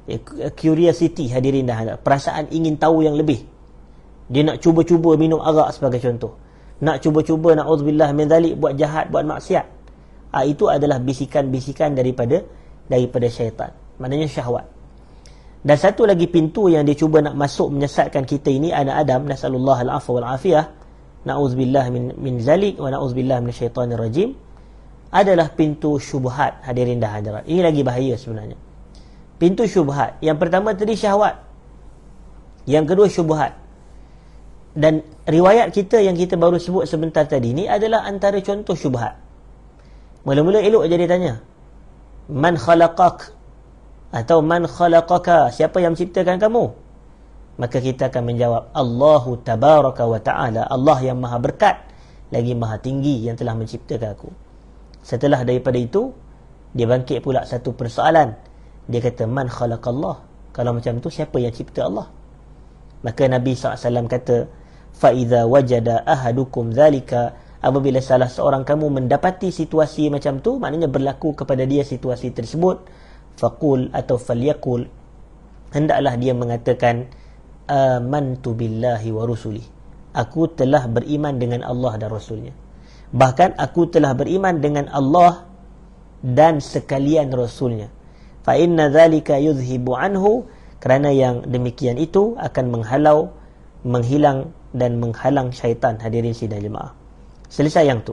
Curiosity, hadirin dah ada, perasaan ingin tahu yang lebih. Dia nak cuba-cuba minum arak sebagai contoh, nak cuba-cuba na'udzubillah min zalik, buat jahat, buat maksiat. Ha, itu adalah bisikan-bisikan daripada daripada syaitan, maknanya syahwat. Dan satu lagi pintu yang dia cuba nak masuk menyesatkan kita ini, anak Adam, nasallallahu al-afwa wal afiyah, na'udzubillah min min zalik wa na'udzubillah minasyaitanir rajim, adalah pintu syubhat. Hadirin dah hadirat, ini lagi bahaya sebenarnya. Pintu syubhat, yang pertama tadi syahwat, yang kedua syubhat. Dan riwayat kita yang kita baru sebut sebentar tadi ni adalah antara contoh syubhat. Mula-mula elok je dia tanya, man khalaqak, atau man khalaqaka, siapa yang menciptakan kamu? Maka kita akan menjawab, Allahu tabaraka wa ta'ala, Allah yang maha berkat lagi maha tinggi yang telah menciptakan aku. Setelah daripada itu, dia bangkit pula satu persoalan. Dia kata, man khalaqallah, kalau macam tu siapa yang cipta Allah? Maka Nabi sallallahu alaihi wasallam kata, فَإِذَا وَجَدَ أَحَدُكُمْ ذَلِكَ, apabila salah seorang kamu mendapati situasi macam tu, maknanya berlaku kepada dia situasi tersebut, faqul atau falyakul, hendaklah dia mengatakan, amantu billahi wa rusuli, aku telah beriman dengan Allah dan Rasulnya. Bahkan aku telah beriman dengan Allah dan sekalian Rasulnya. Fa inna dzalika yuzhibu anhu, kerana yang demikian itu akan menghalau, menghilang dan menghalang syaitan. Hadirin sidang jemaah, selesai yang tu.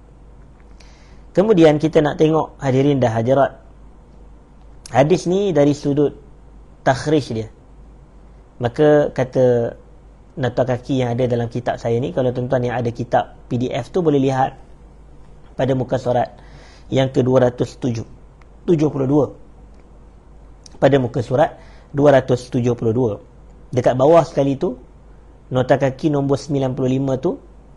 Kemudian kita nak tengok, hadirin dah hadirat, hadis ni dari sudut takhrij dia. Maka kata nota kaki yang ada dalam kitab saya ni, kalau tuan-tuan yang ada kitab P D F tu boleh lihat pada muka surat yang ke dua ratus tujuh puluh dua, pada muka surat dua ratus tujuh puluh dua, dekat bawah sekali tu, nota kaki nombor sembilan puluh lima tu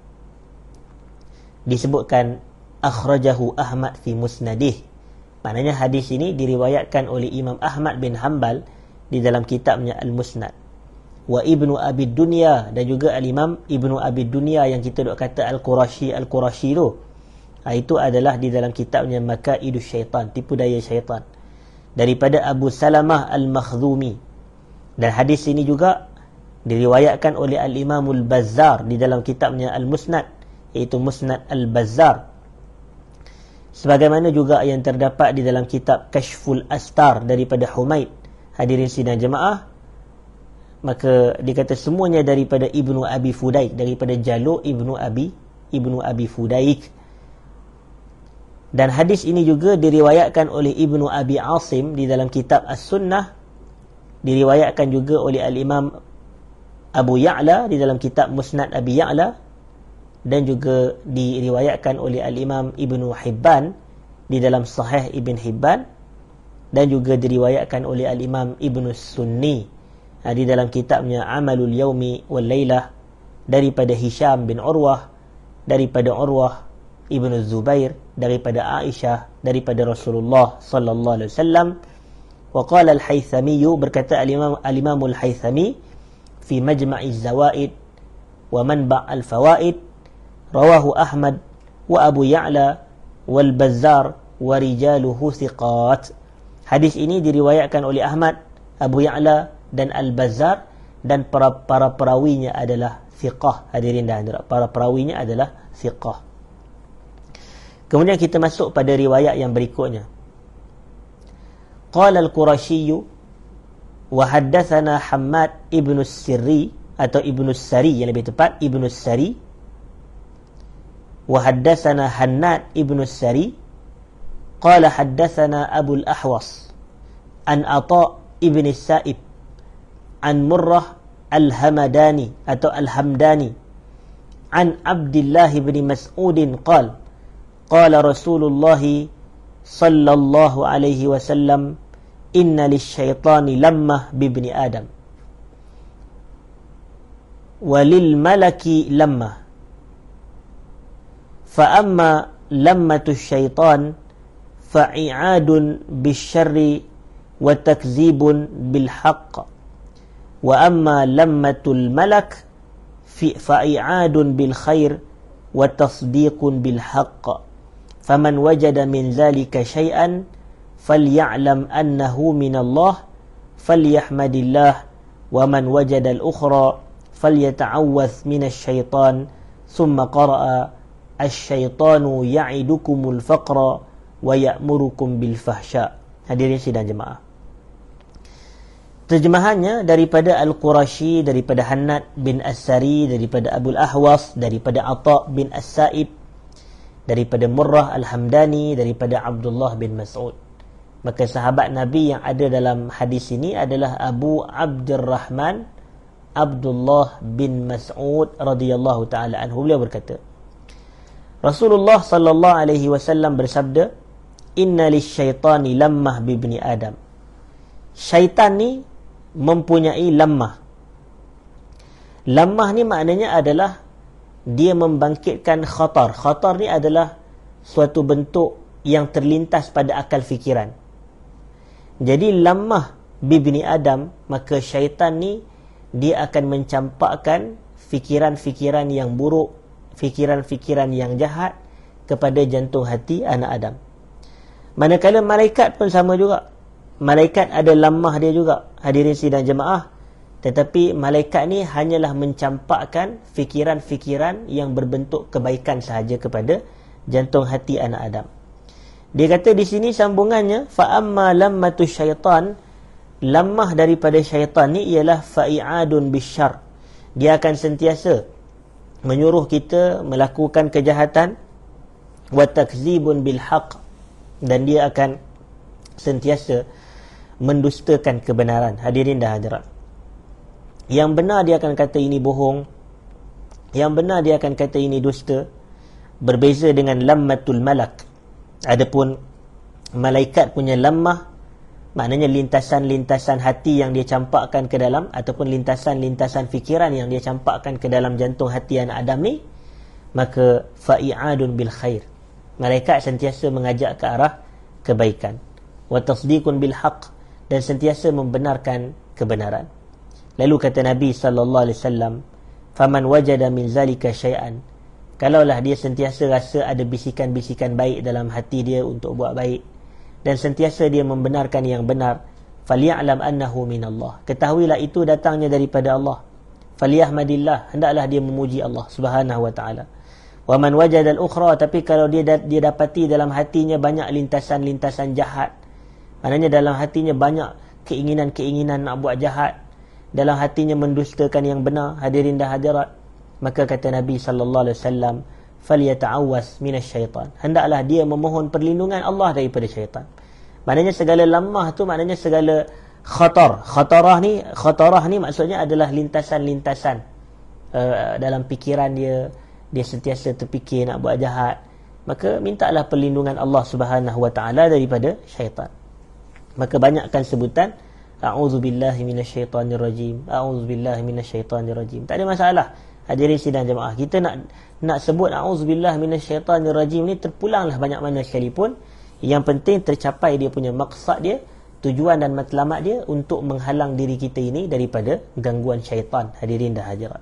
disebutkan akhrajahu Ahmad fi musnadih, maknanya hadis ini diriwayatkan oleh Imam Ahmad bin Hanbal di dalam kitabnya Al-Musnad, wa Ibnu Abi Dunya, dan juga Al-Imam Ibnu Abi Dunya yang kita duk kata Al-Qurashi Al-Qurashi tu, ha, itu adalah di dalam kitabnya Makaidus Syaitan, tipu daya syaitan, daripada Abu Salamah Al-Makhdhumi. Dan hadis ini juga diriwayatkan oleh Al-Imam Al-Bazzar di dalam kitabnya Al-Musnad, iaitu Musnad Al-Bazzar, sebagaimana juga yang terdapat di dalam kitab Kashful Astar daripada Humaid. Hadirin sidang jemaah, maka dikata semuanya daripada Ibnu Abi Fudaik, daripada jalur Ibnu Abi Ibnu Abi Fudaik. Dan hadis ini juga diriwayatkan oleh Ibnu Abi Asim di dalam kitab As-Sunnah, diriwayatkan juga oleh Al-Imam Abu Ya'la di dalam kitab Musnad Abi Ya'la, dan juga diriwayatkan oleh Al-Imam Ibnu Hibban di dalam Sahih Ibn Hibban, dan juga diriwayatkan oleh Al-Imam Ibnu Sunni di dalam kitabnya Amalul Yaumi wal Lailah, daripada Hisham bin Urwah, daripada Urwah Ibnu Zubair, daripada Aisyah, daripada Rasulullah sallallahu alaihi wasallam. Wa qala Al-Haythami, berkata Al-Imam Al-Imam Al-Haythami fi Majma'iz Zawaid wa Manba' Al-Fawaid, rawahu Ahmad wa Abu Ya'la wal Bazzar wa rijaluhu thiqat. Hadis ini diriwayatkan oleh Ahmad, Abu Ya'la dan Al-Bazzar, dan para para perawinya adalah thiqah. Hadirin dan hadirat, para perawinya adalah thiqah. Kemudian kita masuk pada riwayat yang berikutnya. Qala Al-Qurashi wa haddatsana Hammad ibn Sirri, atau Ibnu Sari yang lebih tepat, Ibnu Sari, wa haddatsana Hannad ibn Sari, qala haddatsana Abu al-Ahwas an Ata ibn Sa'ib an Murrah al-Hamadani atau al-Hamdani an Abdullah bin Mas'ud qala qala Rasulullah sallallahu alaihi wasallam inna lisyaitani lammah bibni Adam walil malaki lammah fa amma lammatu syaitan fa'i'adun bisyarri wa takzibun bilhaq, wa amma lammatul malak fa'i'adun bilkhair wa tasdiqun bilhaq, faman wajada min zalika syai'an falya'lam annahu minallah falyahmadillah wa man wajada al-ukhra falyata'awwadh minasyaitan thumma qara'a asy-syaitanu ya'idukumul faqra wa ya'murukum bil fahsya. Hadirin sidang jemaah, terjemahannya daripada Al-Qurashi, daripada Hannad bin As-Sari, daripada Abul Ahwas, daripada Atha bin As-Sa'ib, daripada Murrah Al-Hamdani, daripada Abdullah bin Mas'ud. Maka sahabat Nabi yang ada dalam hadis ini adalah Abu Abdurrahman Abdullah bin Mas'ud radhiyallahu taala anhu. Beliau berkata, Rasulullah sallallahu alaihi wasallam bersabda, "Inna lisyaitani lammah bibni Adam." Syaitan ni mempunyai lammah. Lammah ni maknanya adalah dia membangkitkan khatar. Khatar ni adalah suatu bentuk yang terlintas pada akal fikiran. Jadi lammah bibni Adam, maka syaitan ni dia akan mencampakkan fikiran-fikiran yang buruk, fikiran-fikiran yang jahat kepada jantung hati anak Adam. Manakala malaikat pun sama juga. Malaikat ada lammah dia juga, hadirin sidang jemaah. Tetapi malaikat ni hanyalah mencampakkan fikiran-fikiran yang berbentuk kebaikan sahaja kepada jantung hati anak Adam. Dia kata di sini sambungannya, fa amma lammatu syaitan, lammah daripada syaitan ni ialah fa'iadun bisyarr. Dia akan sentiasa menyuruh kita melakukan kejahatan, wa takzibun bil haqq, dan dia akan sentiasa mendustakan kebenaran. Hadirin dan hadirat, yang benar dia akan kata ini bohong, yang benar dia akan kata ini dusta. Berbeza dengan lammatul malak. Adapun malaikat punya lammah, maknanya lintasan-lintasan hati yang dia campakkan ke dalam, ataupun lintasan-lintasan fikiran yang dia campakkan ke dalam jantung hati anak Adam ni, maka fa'iadun bil khair. Malaikat sentiasa mengajak ke arah kebaikan. Wa tasdiqun bil haqq, dan sentiasa membenarkan kebenaran. Lalu kata Nabi sallallahu alaihi wasallam, faman wajada min zalika syai'an, kalaulah dia sentiasa rasa ada bisikan-bisikan baik dalam hati dia untuk buat baik, dan sentiasa dia membenarkan yang benar, falya'lam annahu minallah, ketahuilah itu datangnya daripada Allah. Falyahmadillah, hendaklah dia memuji Allah Subhanahu wa taala. Wa man wajada al-ukhra, tapi kalau dia dia dapati dalam hatinya banyak lintasan-lintasan jahat, maknanya dalam hatinya banyak keinginan-keinginan nak buat jahat, dalam hatinya mendustakan yang benar, hadirin dan hadirat, maka kata Nabi sallallahu alaihi wasallam, falyata'awwas minasyaitan, hendaklah dia memohon perlindungan Allah daripada syaitan. Maknanya segala lammah tu maknanya segala khatar. Khatarah ni, khatarah ni maksudnya adalah lintasan-lintasan uh, dalam fikiran dia, dia sentiasa terfikir nak buat jahat, maka mintalah perlindungan Allah Subhanahu wa taala daripada syaitan. Maka banyakkan sebutan a'udzubillahi minasyaitonirrajim, a'udzubillahi minasyaitonirrajim. Tak ada masalah. Hadirin sidang jemaah, kita nak nak sebut a'udzubillahi minasyaitonirrajim ni terpulanglah banyak mana sekalipun. Yang penting tercapai dia punya maksud dia, tujuan dan matlamat dia untuk menghalang diri kita ini daripada gangguan syaitan, hadirin dan hadirat.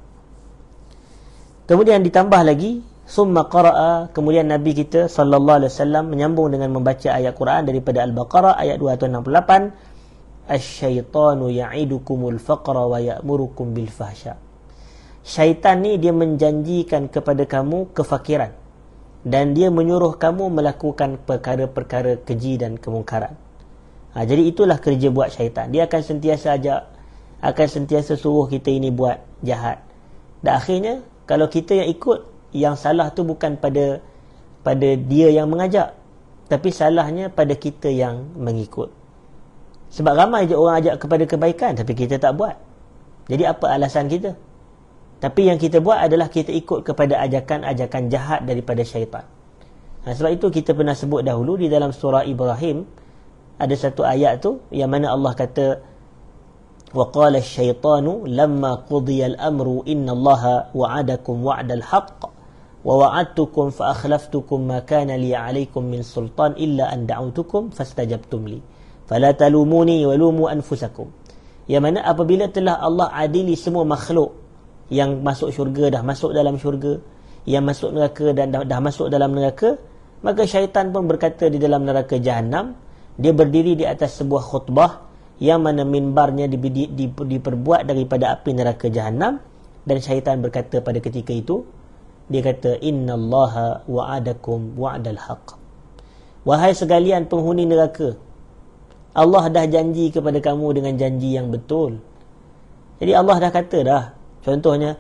Kemudian ditambah lagi, summa qara'a, kemudian Nabi kita sallallahu alaihi wasallam menyambung dengan membaca ayat Quran daripada Al-Baqarah ayat dua ratus enam puluh lapan, asy-syaitanu ya'idukumul faqra wa ya'murukum bil fahsya. Syaitan ni dia menjanjikan kepada kamu kefakiran, dan dia menyuruh kamu melakukan perkara-perkara keji dan kemungkaran. Ha, jadi itulah kerja buat syaitan. Dia akan sentiasa ajak, akan sentiasa suruh kita ini buat jahat. Dan akhirnya kalau kita yang ikut, yang salah tu bukan pada pada dia yang mengajak, tapi salahnya pada kita yang mengikut. Sebab ramai je orang ajak kepada kebaikan, tapi kita tak buat. Jadi apa alasan kita? Tapi yang kita buat adalah kita ikut kepada ajakan-ajakan jahat daripada syaitan. Nah, sebab itu kita pernah sebut dahulu di dalam surah Ibrahim, ada satu ayat tu yang mana Allah kata, wa qala asy-syaitanu lamma qudiya al-amru innallaha wa'adakum wa'dal haqq wa wa'adtukum fa akhlaftukum ma kana li 'alaykum min sultan illa an da'awtukum fastajabtum li fala talumuni wa lumu anfusakum. Yang mana apabila telah Allah adili semua makhluk, yang masuk syurga dah masuk dalam syurga, yang masuk neraka dan dah, dah masuk dalam neraka, maka syaitan pun berkata di dalam neraka Jahannam, dia berdiri di atas sebuah khutbah, yang mana minbarnya di, di, di, diperbuat daripada api neraka Jahannam. Dan syaitan berkata pada ketika itu, dia kata, innallaha wa'adakum wa'dal haq. Wahai sekalian penghuni neraka, Allah dah janji kepada kamu dengan janji yang betul. Jadi Allah dah kata dah. Contohnya,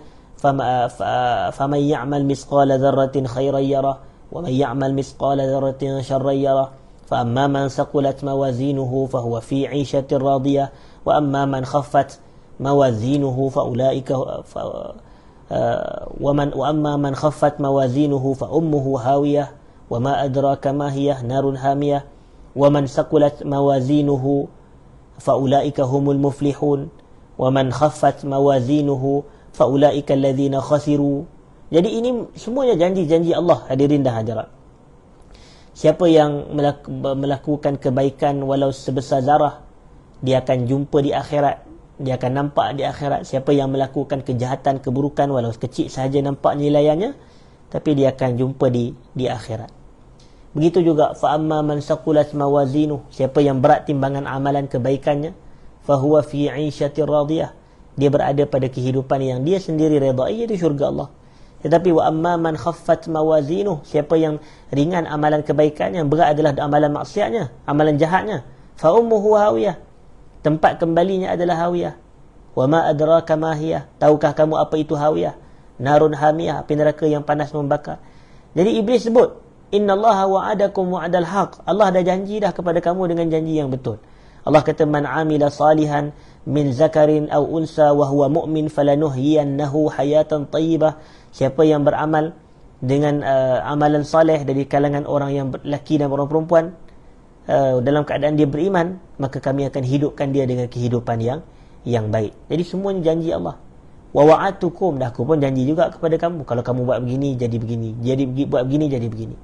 faman ya'mal misqala dzarratin khairan yarah wa man ya'mal misqala dzarratin syarran yarah. Fa amma man saqulat mawazinuhu fa huwa fi 'ishatin radiyah wa amma man khaffat mawazinuhu fa ulaika fa wa man wa amma man khaffat mawazinuhu fa ummuhu hawiyah wa ma adraka ma hiya narun hamiyah wa man saqulat mawazinuhu fa ulaika humul muflihun wa man khaffat mawazinuhu fa ulaika alladhina khasiru. Jadi ini semuanya janji-janji Allah, hadirin dan hadirat. Siapa yang melakukan kebaikan walau sebesar zarah, dia akan jumpa di akhirat, dia akan nampak di akhirat. Siapa yang melakukan kejahatan, keburukan walau kecil sahaja nampak nilaiannya, tapi dia akan jumpa di di akhirat. Begitu juga fa amma man saqulat mawazinuh, siapa yang berat timbangan amalan kebaikannya, fa huwa fi 'ishatir radiyah, dia berada pada kehidupan yang dia sendiri redai, iaitu syurga Allah. Tetapi wa amma man khaffat mawazinuh, siapa yang ringan amalan kebaikan, yang berat adalah amalan maksiatnya, amalan jahatnya, fa ummuhu hawiyah, tempat kembalinya adalah hawiyah. Wa ma adraka ma hiya, tahukah kamu apa itu hawiyah? Narun hamiyah, api neraka yang panas membakar. Jadi iblis sebut, innallaha wa'adakum wa'dal haq, Allah dah janji dah kepada kamu dengan janji yang betul. Allah kata, man amila salihan min zakarin aw unsa wa huwa mu'min falanuhyiyannahu hayatan tayyibah. Siapa yang beramal dengan uh, amalan saleh dari kalangan orang yang lelaki dan orang perempuan, uh, dalam keadaan dia beriman, maka kami akan hidupkan dia dengan kehidupan yang yang baik. Jadi semuanya janji Allah. Wa wa'atukum, dah aku pun janji juga kepada kamu, kalau kamu buat begini jadi begini, jadi buat begini jadi begini.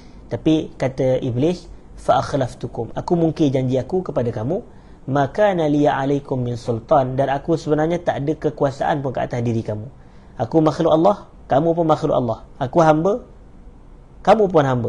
Tapi kata iblis, fa akhlaftukum, aku mungkir janji aku kepada kamu, maka naliya alaikum min sultan, dan aku sebenarnya tak ada kekuasaan pun ke atas diri kamu. Aku makhluk Allah, kamu pun makhluk Allah. Aku hamba, kamu pun hamba.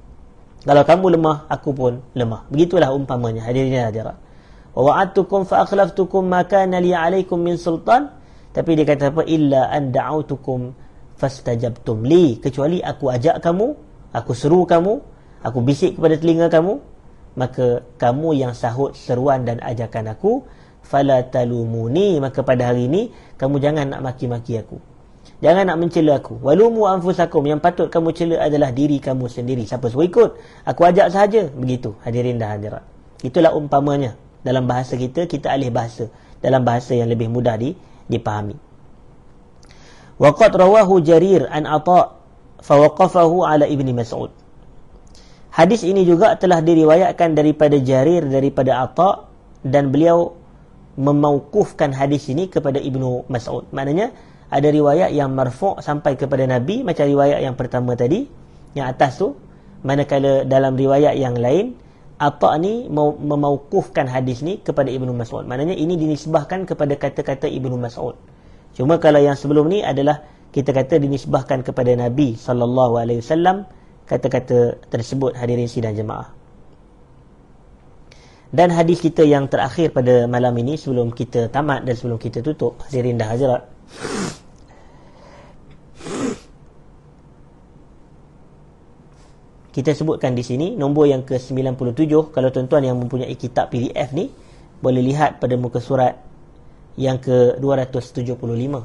Kalau kamu lemah, aku pun lemah. Begitulah umpamanya, hadirin dan hadirat. Wa wa'adtukum fa akhlaftukum ma kana li 'alaikum min sultan. Tapi dia kata apa? Illa an da'autukum fastajabtum li. Kecuali aku ajak kamu, aku seru kamu, aku bisik kepada telinga kamu, maka kamu yang sahut seruan dan ajakan aku, fala talumuni, maka pada hari ini kamu jangan nak maki-maki aku. Jangan nak mencela aku. Walumu anfusakum, yang patut kamu cela adalah diri kamu sendiri. Siapa suruh ikut? Aku ajak sahaja. Begitu, hadirin dan hadirat. Itulah umpamanya. Dalam bahasa kita, kita alih bahasa. Dalam bahasa yang lebih mudah di, dipahami. Waqad rawahu Jarir an Ata' fawaqafahu ala Ibni Mas'ud. Hadis ini juga telah diriwayatkan daripada Jarir, daripada Ata', dan beliau memauqufkan hadis ini kepada Ibnu Mas'ud. Maknanya, ada riwayat yang marfu' sampai kepada Nabi, macam riwayat yang pertama tadi, yang atas tu. Manakala dalam riwayat yang lain, Ata' ni memauqufkan hadis ni kepada Ibnu Mas'ud. Maknanya ini dinisbahkan kepada kata-kata Ibnu Mas'ud. Cuma kalau yang sebelum ni adalah kita kata dinisbahkan kepada Nabi sallallahu alaihi wasallam, kata-kata tersebut, hadirin sidang jemaah. Dan hadis kita yang terakhir pada malam ini, sebelum kita tamat dan sebelum kita tutup, hadirin dan hadirat, kita sebutkan di sini nombor yang ke sembilan puluh tujuh. Kalau tuan-tuan yang mempunyai kitab P D F ni, boleh lihat pada muka surat yang ke dua ratus tujuh puluh lima.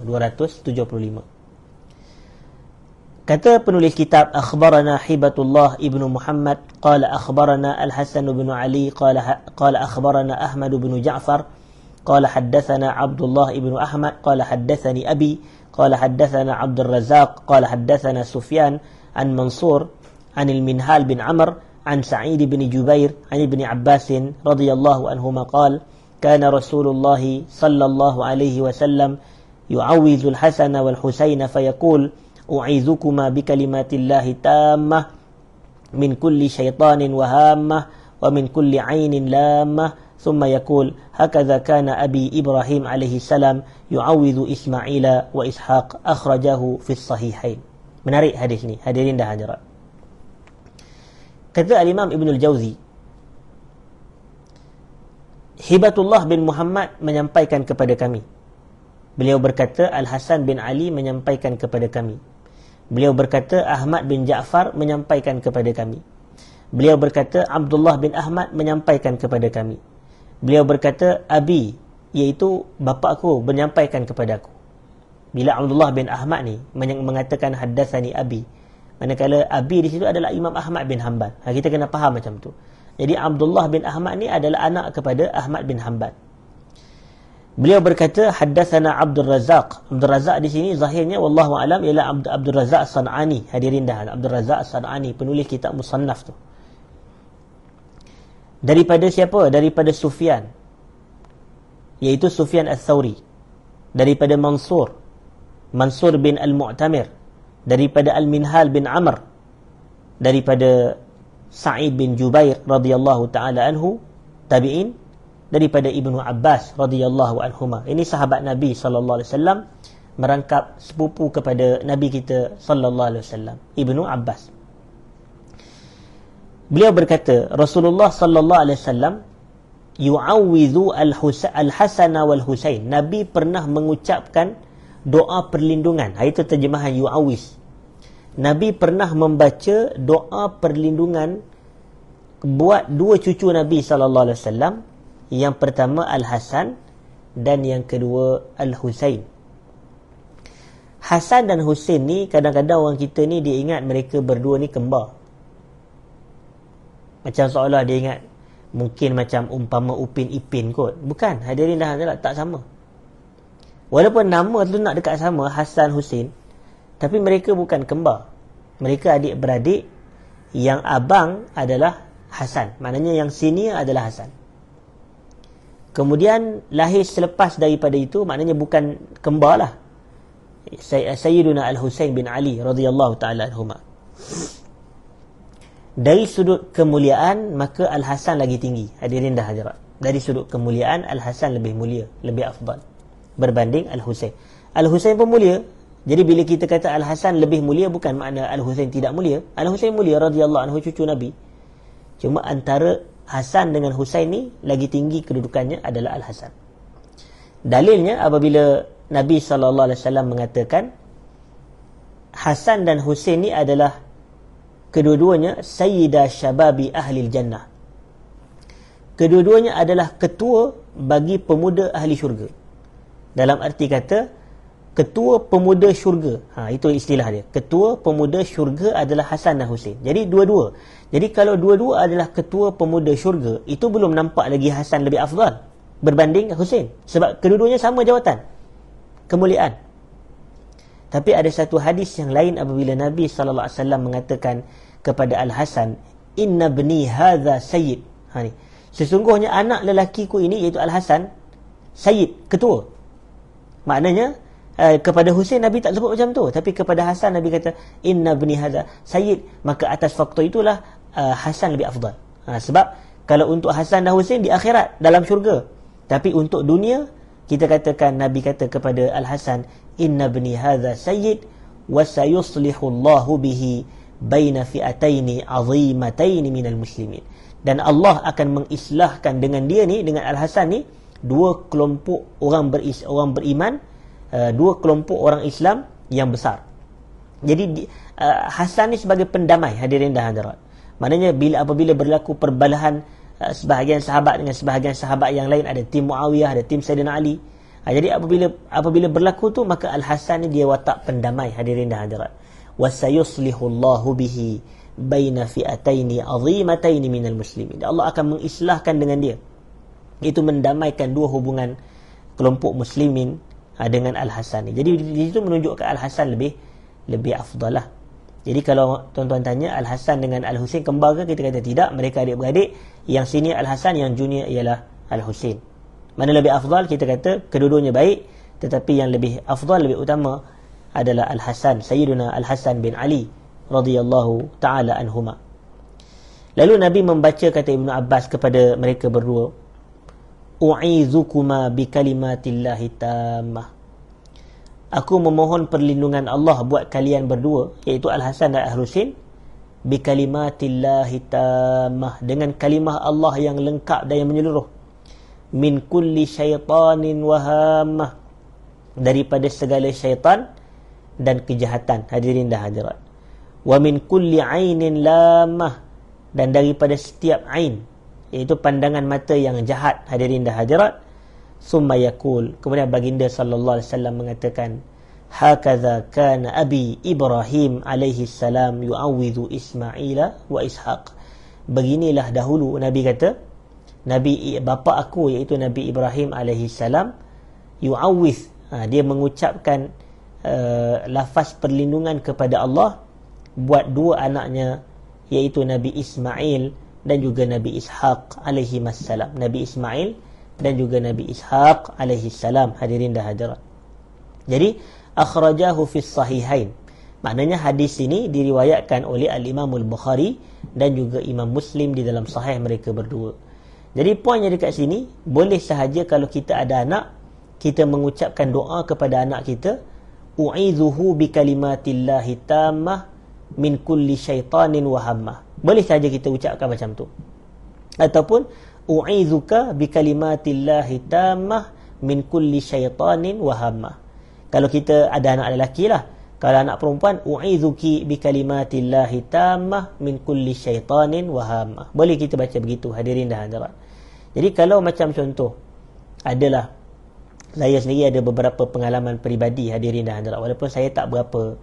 Kata penulis kitab, akhbarana Hibatullah ibnu Muhammad qala akhbarana Al-Hasan ibn Ali qala qala akhbarana Ahmad ibn Ja'far qala haddathana Abdullah ibn Ahmad qala haddathani Abi qala haddathana Abdul Razzaq qala haddathana Sufyan an Mansur an al-Minhal bin Amr an Sa'id bin Jubair an Ibn Abbas radhiyallahu anhuma qala kana Rasulullah sallallahu alaihi wasallam yu'awwidhu al-Hasan wal Husain fayaqul u'izukuma bikalimatillahi tammah min kulli syaitanin wahammah wa min kulli ainin lammah thumma yaqul hakadha kana abi Ibrahim alaihi salam yu'awwidhu Ismaila wa Ishaq akhrajahu fi sahihain. Menarik hadis ni, hadirin dan hadirat. Kata Al-Imam Ibn Al-Jawzi, Hibatullah bin Muhammad menyampaikan kepada kami. Beliau berkata, Al-Hasan bin Ali menyampaikan kepada kami. Beliau berkata, Ahmad bin Ja'far menyampaikan kepada kami. Beliau berkata, Abdullah bin Ahmad menyampaikan kepada kami. Beliau berkata, Abi, iaitu bapa aku, menyampaikan kepada aku. Bila Abdullah bin Ahmad ni mengatakan haddatsani Abi, manakala Abi di situ adalah Imam Ahmad bin Hanbal. Ha, kita kena faham macam tu. Jadi Abdullah bin Ahmad ni adalah anak kepada Ahmad bin Hanbal. Beliau berkata, haddatsana Abdul Razak. Abdul Razak di sini zahirnya wallahu alam ialah Abd, Abdul Razak San'ani. Hadirin dah, Abdul Razak San'ani, penulis kitab Musannaf tu. Daripada siapa? Daripada Sufyan, iaitu Sufyan Ats-Tsauri. Daripada Mansur, Mansur bin Al-Mu'tamir. Daripada Al-Minhal bin Amr. Daripada Sa'id bin Jubair radhiyallahu taala anhu, tabi'in. Daripada Ibnu Abbas radhiyallahu anhuma. Ini sahabat Nabi sallallahu alaihi wasallam, merangkap sepupu kepada Nabi kita sallallahu alaihi wasallam, Ibnu Abbas. Beliau berkata, Rasulullah sallallahu alaihi wasallam yu'awwidhu al-Hasan wal Husain. Nabi pernah mengucapkan doa perlindungan. Itu terjemahan yu'awwiz. Nabi pernah membaca doa perlindungan buat dua cucu Nabi sallallahu alaihi wasallam. Yang pertama Al-Hasan dan yang kedua Al-Husain. Hasan dan Husain ni kadang-kadang orang kita ni dia ingat mereka berdua ni kembar. Macam seolah dia ingat mungkin macam umpama Upin Ipin kot. Bukan, hadirin dah tak sama. Walaupun nama tu nak dekat sama, Hasan Husain, tapi mereka bukan kembar. Mereka adik-beradik. Yang abang adalah Hasan, maknanya yang senior adalah Hasan. Kemudian lahir selepas daripada itu, maknanya bukan kembar lah, Sayyiduna Al-Husain bin Ali radhiyallahu ta'ala anhuma. Dari sudut kemuliaan, maka Al-Hasan lagi tinggi. Hadirin dah hadirat. Dari sudut kemuliaan, Al-Hasan lebih mulia, lebih afdal berbanding Al-Husain. Al-Husain pun mulia. Jadi bila kita kata Al-Hasan lebih mulia, bukan makna Al-Husain tidak mulia. Al-Husain mulia radhiyallahu anhu, cucu Nabi. Cuma antara Hasan dengan Husain ni lagi tinggi kedudukannya adalah Al-Hasan. Dalilnya apabila Nabi sallallahu alaihi wasallam mengatakan Hasan dan Husain ni adalah kedua-duanya sayyida syababi ahli jannah. Kedua-duanya adalah ketua bagi pemuda ahli syurga. Dalam arti kata ketua pemuda syurga. Ha, itu istilah dia. Ketua pemuda syurga adalah Hasan dan Husain. Jadi dua-dua. Jadi kalau dua-dua adalah ketua pemuda syurga, itu belum nampak lagi Hasan lebih afdal berbanding Husain. Sebab kedua-duanya sama jawatan, kemuliaan. Tapi ada satu hadis yang lain apabila Nabi sallallahu alaihi wasallam mengatakan kepada Al-Hasan, "Inna bni hadza sayyid." Ha ni. Sesungguhnya anak lelakiku ini iaitu Al-Hasan sayyid, ketua. Maknanya Uh, kepada Husain Nabi tak sebut macam tu, tapi kepada Hasan Nabi kata inna bni hadza sayyid. Maka atas faktor itulah uh, Hasan lebih afdal. Ha, sebab kalau untuk Hasan dan Husain di akhirat dalam syurga, tapi untuk dunia kita katakan Nabi kata kepada Al-Hasan inna bni hadza sayyid wa sayuslihu Allahu bihi baina fi'ataini 'azimataini minal muslimin. Dan Allah akan mengislahkan dengan dia ni, dengan Al-Hasan ni, dua kelompok orang beris, orang beriman, Uh, dua kelompok orang Islam yang besar. Jadi uh, Hasan ni sebagai pendamai, hadirin dah hadirat. Maknanya bila apabila berlaku perbalahan uh, sebahagian sahabat dengan sebahagian sahabat yang lain, ada tim Muawiyah, ada tim Sayyidina Ali. Uh, jadi apabila apabila berlaku tu, maka Al-Hasan ni dia watak pendamai, hadirin dah hadirat. Wasayuslihu Allahu bihi baina fi'ataini 'azimataini minal muslimin. Allah akan mengislahkan dengan dia. Itu mendamaikan dua hubungan kelompok muslimin dengan Al-Hasan ni. Jadi di situ menunjukkan Al-Hasan lebih lebih afdal lah. Jadi kalau tuan-tuan tanya Al-Hasan dengan Al-Husain kembar ke, kita kata tidak, mereka adik-beradik. Yang senior Al-Hasan, yang junior ialah Al-Husain. Mana lebih afdal? Kita kata kedua-duanya baik, tetapi yang lebih afdal, lebih utama adalah Al-Hasan, Sayyiduna Al-Hasan bin Ali radhiyallahu ta'ala anhuma. Lalu Nabi membaca, kata Ibnu Abbas kepada mereka berdua, u'izukuma bikalimatillahi tammah. Aku memohon perlindungan Allah buat kalian berdua, iaitu Al-Hasan dan Al-Husain, bikalimatillahi tammah, dengan kalimah Allah yang lengkap dan yang menyeluruh. min kulli syaitanin wahamah, daripada segala syaitan dan kejahatan. Hadirin dan hadirat. Wa min kulli ainin lamah, dan daripada setiap ain, iaitu pandangan mata yang jahat. Hadirin dan hadirat. Summa yaqul, kemudian baginda sallallahu alaihi wasallam mengatakan, hakaza kana abi Ibrahim alaihi salam yu'awwidhu Ismaila wa Ishaq. Beginilah dahulu Nabi kata, Nabi bapa aku iaitu Nabi Ibrahim alaihi salam yu'awwidh, ha, dia mengucapkan uh, lafaz perlindungan kepada Allah buat dua anaknya, iaitu Nabi Ismail dan juga Nabi Ishaq alaihi salam. Nabi Ismail dan juga Nabi Ishaq alaihi salam. Hadirin dan hadirat. Jadi akhrajahu fi sahihain, maknanya hadis ini diriwayatkan oleh al-Imam al-Bukhari dan juga Imam Muslim di dalam sahih mereka berdua. Jadi poinnya dekat sini, boleh sahaja kalau kita ada anak, kita mengucapkan doa kepada anak kita, u'izuhu bi kalimatillahi tammah min kulli syaitanin wa hammah. Boleh sahaja kita ucapkan macam tu. Ataupun u'izuka bi kalimatillahi tammah min kulli syaitanin wa hammah. Kalau kita ada anak lelaki lah. Kalau anak perempuan, u'izuki bi kalimatillahi tammah min kulli syaitanin wa hammah. Boleh kita baca begitu, hadirin dan hadirat. Jadi kalau macam contoh, adalah saya sendiri ada beberapa pengalaman peribadi, hadirin dan hadirat, walaupun saya tak berapa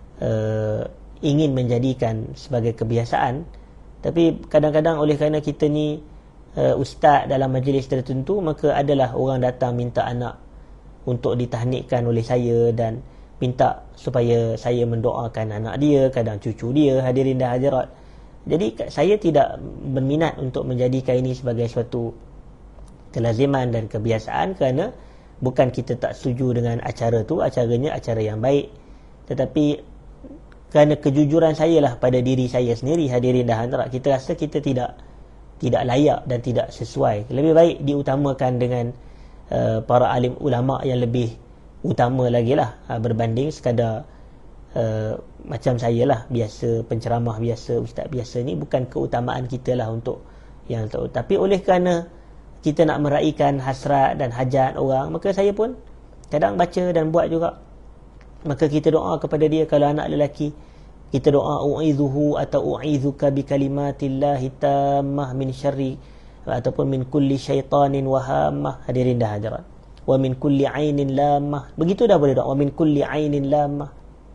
uh, ingin menjadikan sebagai kebiasaan, tapi kadang-kadang oleh kerana kita ni uh, ustaz dalam majlis tertentu, maka adalah orang datang minta anak untuk ditahnikkan oleh saya dan minta supaya saya mendoakan anak dia, kadang cucu dia, hadirin dan hadirat. Jadi saya tidak berminat untuk menjadikan ini sebagai suatu kelaziman dan kebiasaan, kerana bukan kita tak setuju dengan acara tu, acaranya acara yang baik, tetapi kerana kejujuran saya lah pada diri saya sendiri, hadirin dan hadirat, kita rasa kita tidak tidak layak dan tidak sesuai. Lebih baik diutamakan dengan uh, para alim ulama yang lebih utama lagi lah, uh, berbanding sekadar uh, macam saya lah, biasa penceramah biasa, ustaz biasa. Ni bukan keutamaan kita lah untuk yang tahu. Tapi oleh kerana kita nak meraihkan hasrat dan hajat orang, maka saya pun kadang baca dan buat juga. Maka kita doa kepada dia. Kalau anak lelaki, kita doa u'izuhu atau u'izuka bi kalimatillahi tammah min syarri, ataupun min kulli syaitanin wa hammah. Hadirin dah hadirat. Wa min kulli ainin lamah. Begitu dah boleh doa. Wa min kulli ainin lamah.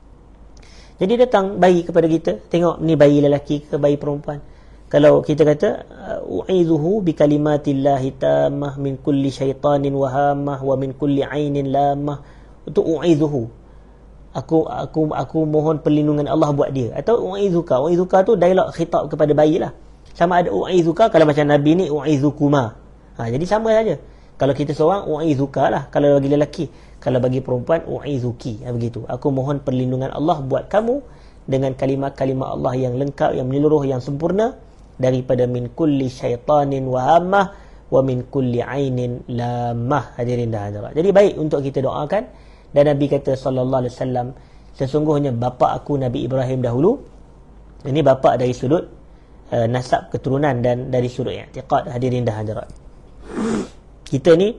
Jadi datang bayi kepada kita, tengok ni bayi lelaki ke bayi perempuan. Kalau kita kata u'izuhu bi kalimatillahi tammah min kulli syaitanin wa hammah wa min kulli ainin lamah, itu u'izuhu, aku aku aku mohon perlindungan Allah buat dia. Atau u'izuka, u'izuka tu dialog khitab kepada bayi lah. Sama ada u'izuka, kalau macam Nabi ni u'izukuma, ha, jadi sama saja. Kalau kita seorang u'izuka lah, kalau bagi lelaki. Kalau bagi perempuan u'izuki, ha, begitu. Aku mohon perlindungan Allah buat kamu dengan kalimat-kalimat Allah yang lengkap, yang menyeluruh, yang sempurna, daripada min kulli syaitanin wa hammah wa min kulli ainin lamah. Hadirin dan hadirat. Jadi baik untuk kita doakan. Dan Nabi kata sallallahu alaihi wasallam, sesungguhnya bapa aku Nabi Ibrahim dahulu. Ini bapa dari sudut uh, nasab keturunan dan dari sudut i'tiqad. Hadirin dan hadirat. Kita ni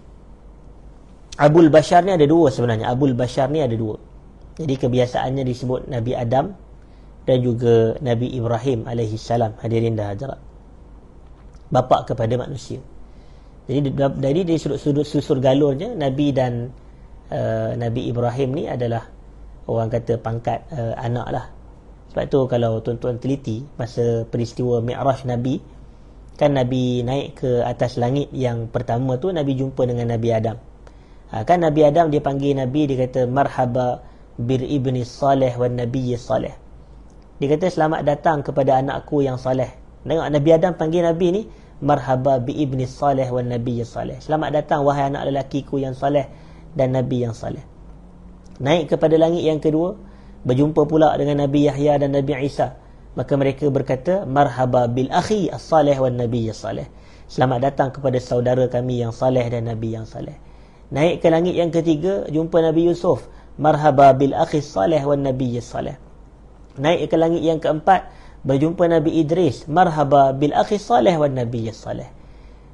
Abul Bashar ni ada dua sebenarnya. Abul Bashar ni ada dua. Jadi kebiasaannya disebut Nabi Adam dan juga Nabi Ibrahim alaihi salam. Hadirin dan hadirat. Bapa kepada manusia. Jadi dari dari sudut-sudut susur galurnya, Nabi dan uh, Nabi Ibrahim ni adalah orang kata pangkat uh, anak lah. Sebab tu kalau tuan-tuan teliti masa peristiwa Mi'raj Nabi, kan Nabi naik ke atas langit yang pertama tu, Nabi jumpa dengan Nabi Adam. Ha, kan Nabi Adam dia panggil Nabi, dia kata marhaba bir ibni salih wan nabiyyi salih. Dia kata selamat datang kepada anakku yang saleh. Tengok Nabi Adam panggil Nabi ni marhaba bi ibni salih wan nabiyyi salih. Selamat datang wahai anak lelakiku yang saleh dan Nabi yang saleh. Naik kepada langit yang kedua, berjumpa pula dengan Nabi Yahya dan Nabi Isa. Maka mereka berkata marhaba bil akhi as-salih wan nabiyyi salih. Selamat datang kepada saudara kami yang saleh dan Nabi yang saleh. Naik ke langit yang ketiga, jumpa Nabi Yusuf, marhaba bil akhi as-salih wan nabiyyi salih. Naik ke langit yang keempat, berjumpa Nabi Idris, marhaba bil akhi salih wan nabiyyi salih.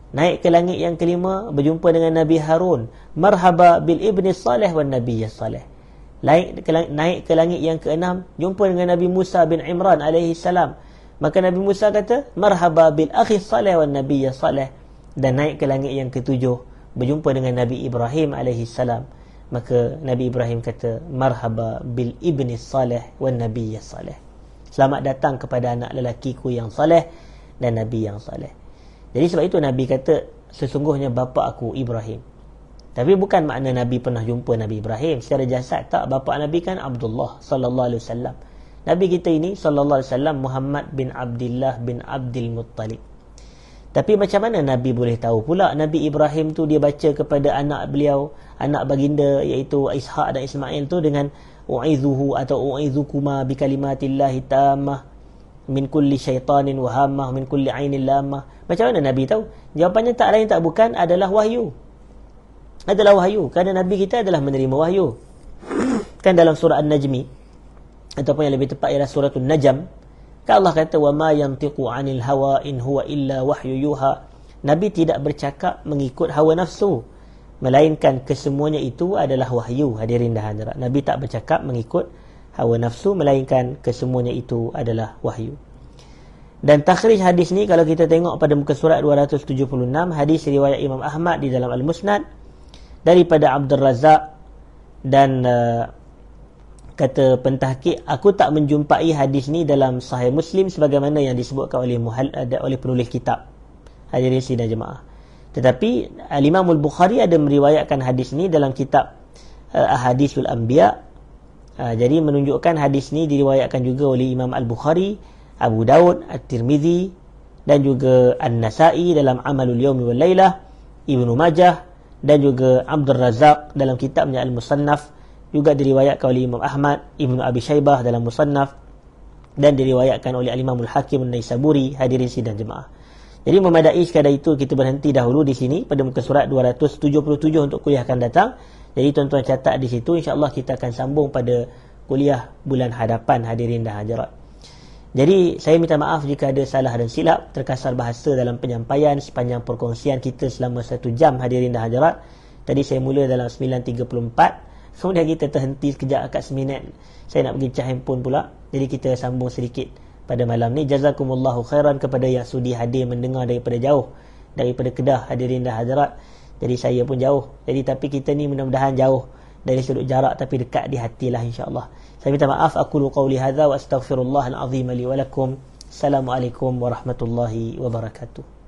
Naik ke langit yang kelima, berjumpa dengan Nabi Harun. Marhaba bil ibni salih wan nabiy salih. Naik ke, naik ke langit yang keenam, jumpa dengan Nabi Musa bin Imran alaihi salam. Maka Nabi Musa kata, marhaba bil akhi salih wan nabiy salih. Dan naik ke langit yang ketujuh, berjumpa dengan Nabi Ibrahim alaihi salam. Maka Nabi Ibrahim kata, marhaba bil ibni salih wan nabiy salih. Selamat datang kepada anak lelakiku yang saleh dan Nabi yang saleh. Jadi sebab itu Nabi kata, sesungguhnya bapa aku Ibrahim. Tapi bukan makna Nabi pernah jumpa Nabi Ibrahim secara jasad. Tak, bapa Nabi kan Abdullah sallallahu alaihi wasallam. Nabi kita ini sallallahu alaihi wasallam Muhammad bin Abdullah bin Abdul Muttalib. Tapi macam mana Nabi boleh tahu pula Nabi Ibrahim tu dia baca kepada anak beliau, anak baginda iaitu Ishaq dan Ismail tu dengan u'izuhu atau u'izukuma bi kalimatillahi tammah min kulli syaitanin wahamah min kulli ainin lamah. Macam mana Nabi tahu? Jawapannya tak lain tak bukan adalah wahyu. Adalah wahyu. Kerana Nabi kita adalah menerima wahyu. Kan dalam surah An-Najmi, ataupun yang lebih tepat ialah surah An-Najm, kan Allah kata, wa ma yantiqu 'anil hawa in huwa illa wahyu yuha. Nabi tidak bercakap mengikut hawa nafsu, melainkan kesemuanya itu adalah wahyu. Hadirin dan hadirat, Nabi tak bercakap mengikut hawa nafsu, melainkan kesemuanya itu adalah wahyu. Dan takhrij hadis ni kalau kita tengok pada muka surat dua ratus tujuh puluh enam, hadis riwayat Imam Ahmad di dalam Al-Musnad daripada Abdul Razak, dan uh, kata pentahqiq, aku tak menjumpai hadis ni dalam Sahih Muslim sebagaimana yang disebutkan oleh muhal, oleh penulis kitab. Hadirin sidang jemaah. Tetapi Al-Imam Al-Bukhari ada meriwayatkan hadis ni dalam kitab uh, Ahadisul Anbiya. Uh, jadi menunjukkan hadis ni diriwayatkan juga oleh Imam Al-Bukhari, Abu Daud, At-Tirmizi dan juga An-Nasa'i dalam Amalul Yawmi wal Lailah, Ibnu Majah dan juga Abdul Razak dalam kitabnya Al-Musannaf, juga diriwayatkan oleh Imam Ahmad, Ibnu Abi Shaybah dalam Musannaf, dan diriwayatkan oleh Al-Imam Al-Hakim An-Naisaburi. Hadirin sidang jemaah. Jadi memadai sekadar itu kita berhenti dahulu di sini pada muka surat dua ratus tujuh puluh tujuh untuk kuliah akan datang. Jadi tuan-tuan catat di situ, insya-Allah kita akan sambung pada kuliah bulan hadapan, hadirin dan hadirat. Jadi saya minta maaf jika ada salah dan silap, terkasar bahasa dalam penyampaian sepanjang perkongsian kita selama satu jam, hadirin dan hadirat. Tadi saya mula dalam sembilan tiga puluh empat, kemudian kita terhenti sekejap kat seminit. Saya nak pergi cah handphone pula. Jadi kita sambung sedikit pada malam ni. Jazakumullahu khairan kepada yang sudi hadir mendengar daripada jauh, daripada Kedah, hadirin dan hadirat. Jadi saya pun jauh. Jadi tapi kita ni mudah-mudahan jauh dari sudut jarak tapi dekat di hatilah, insya-Allah. Saya minta maaf. Aqulu qawli hadza wa astaghfirullahal azim li wa lakum. Assalamualaikum warahmatullahi wabarakatuh.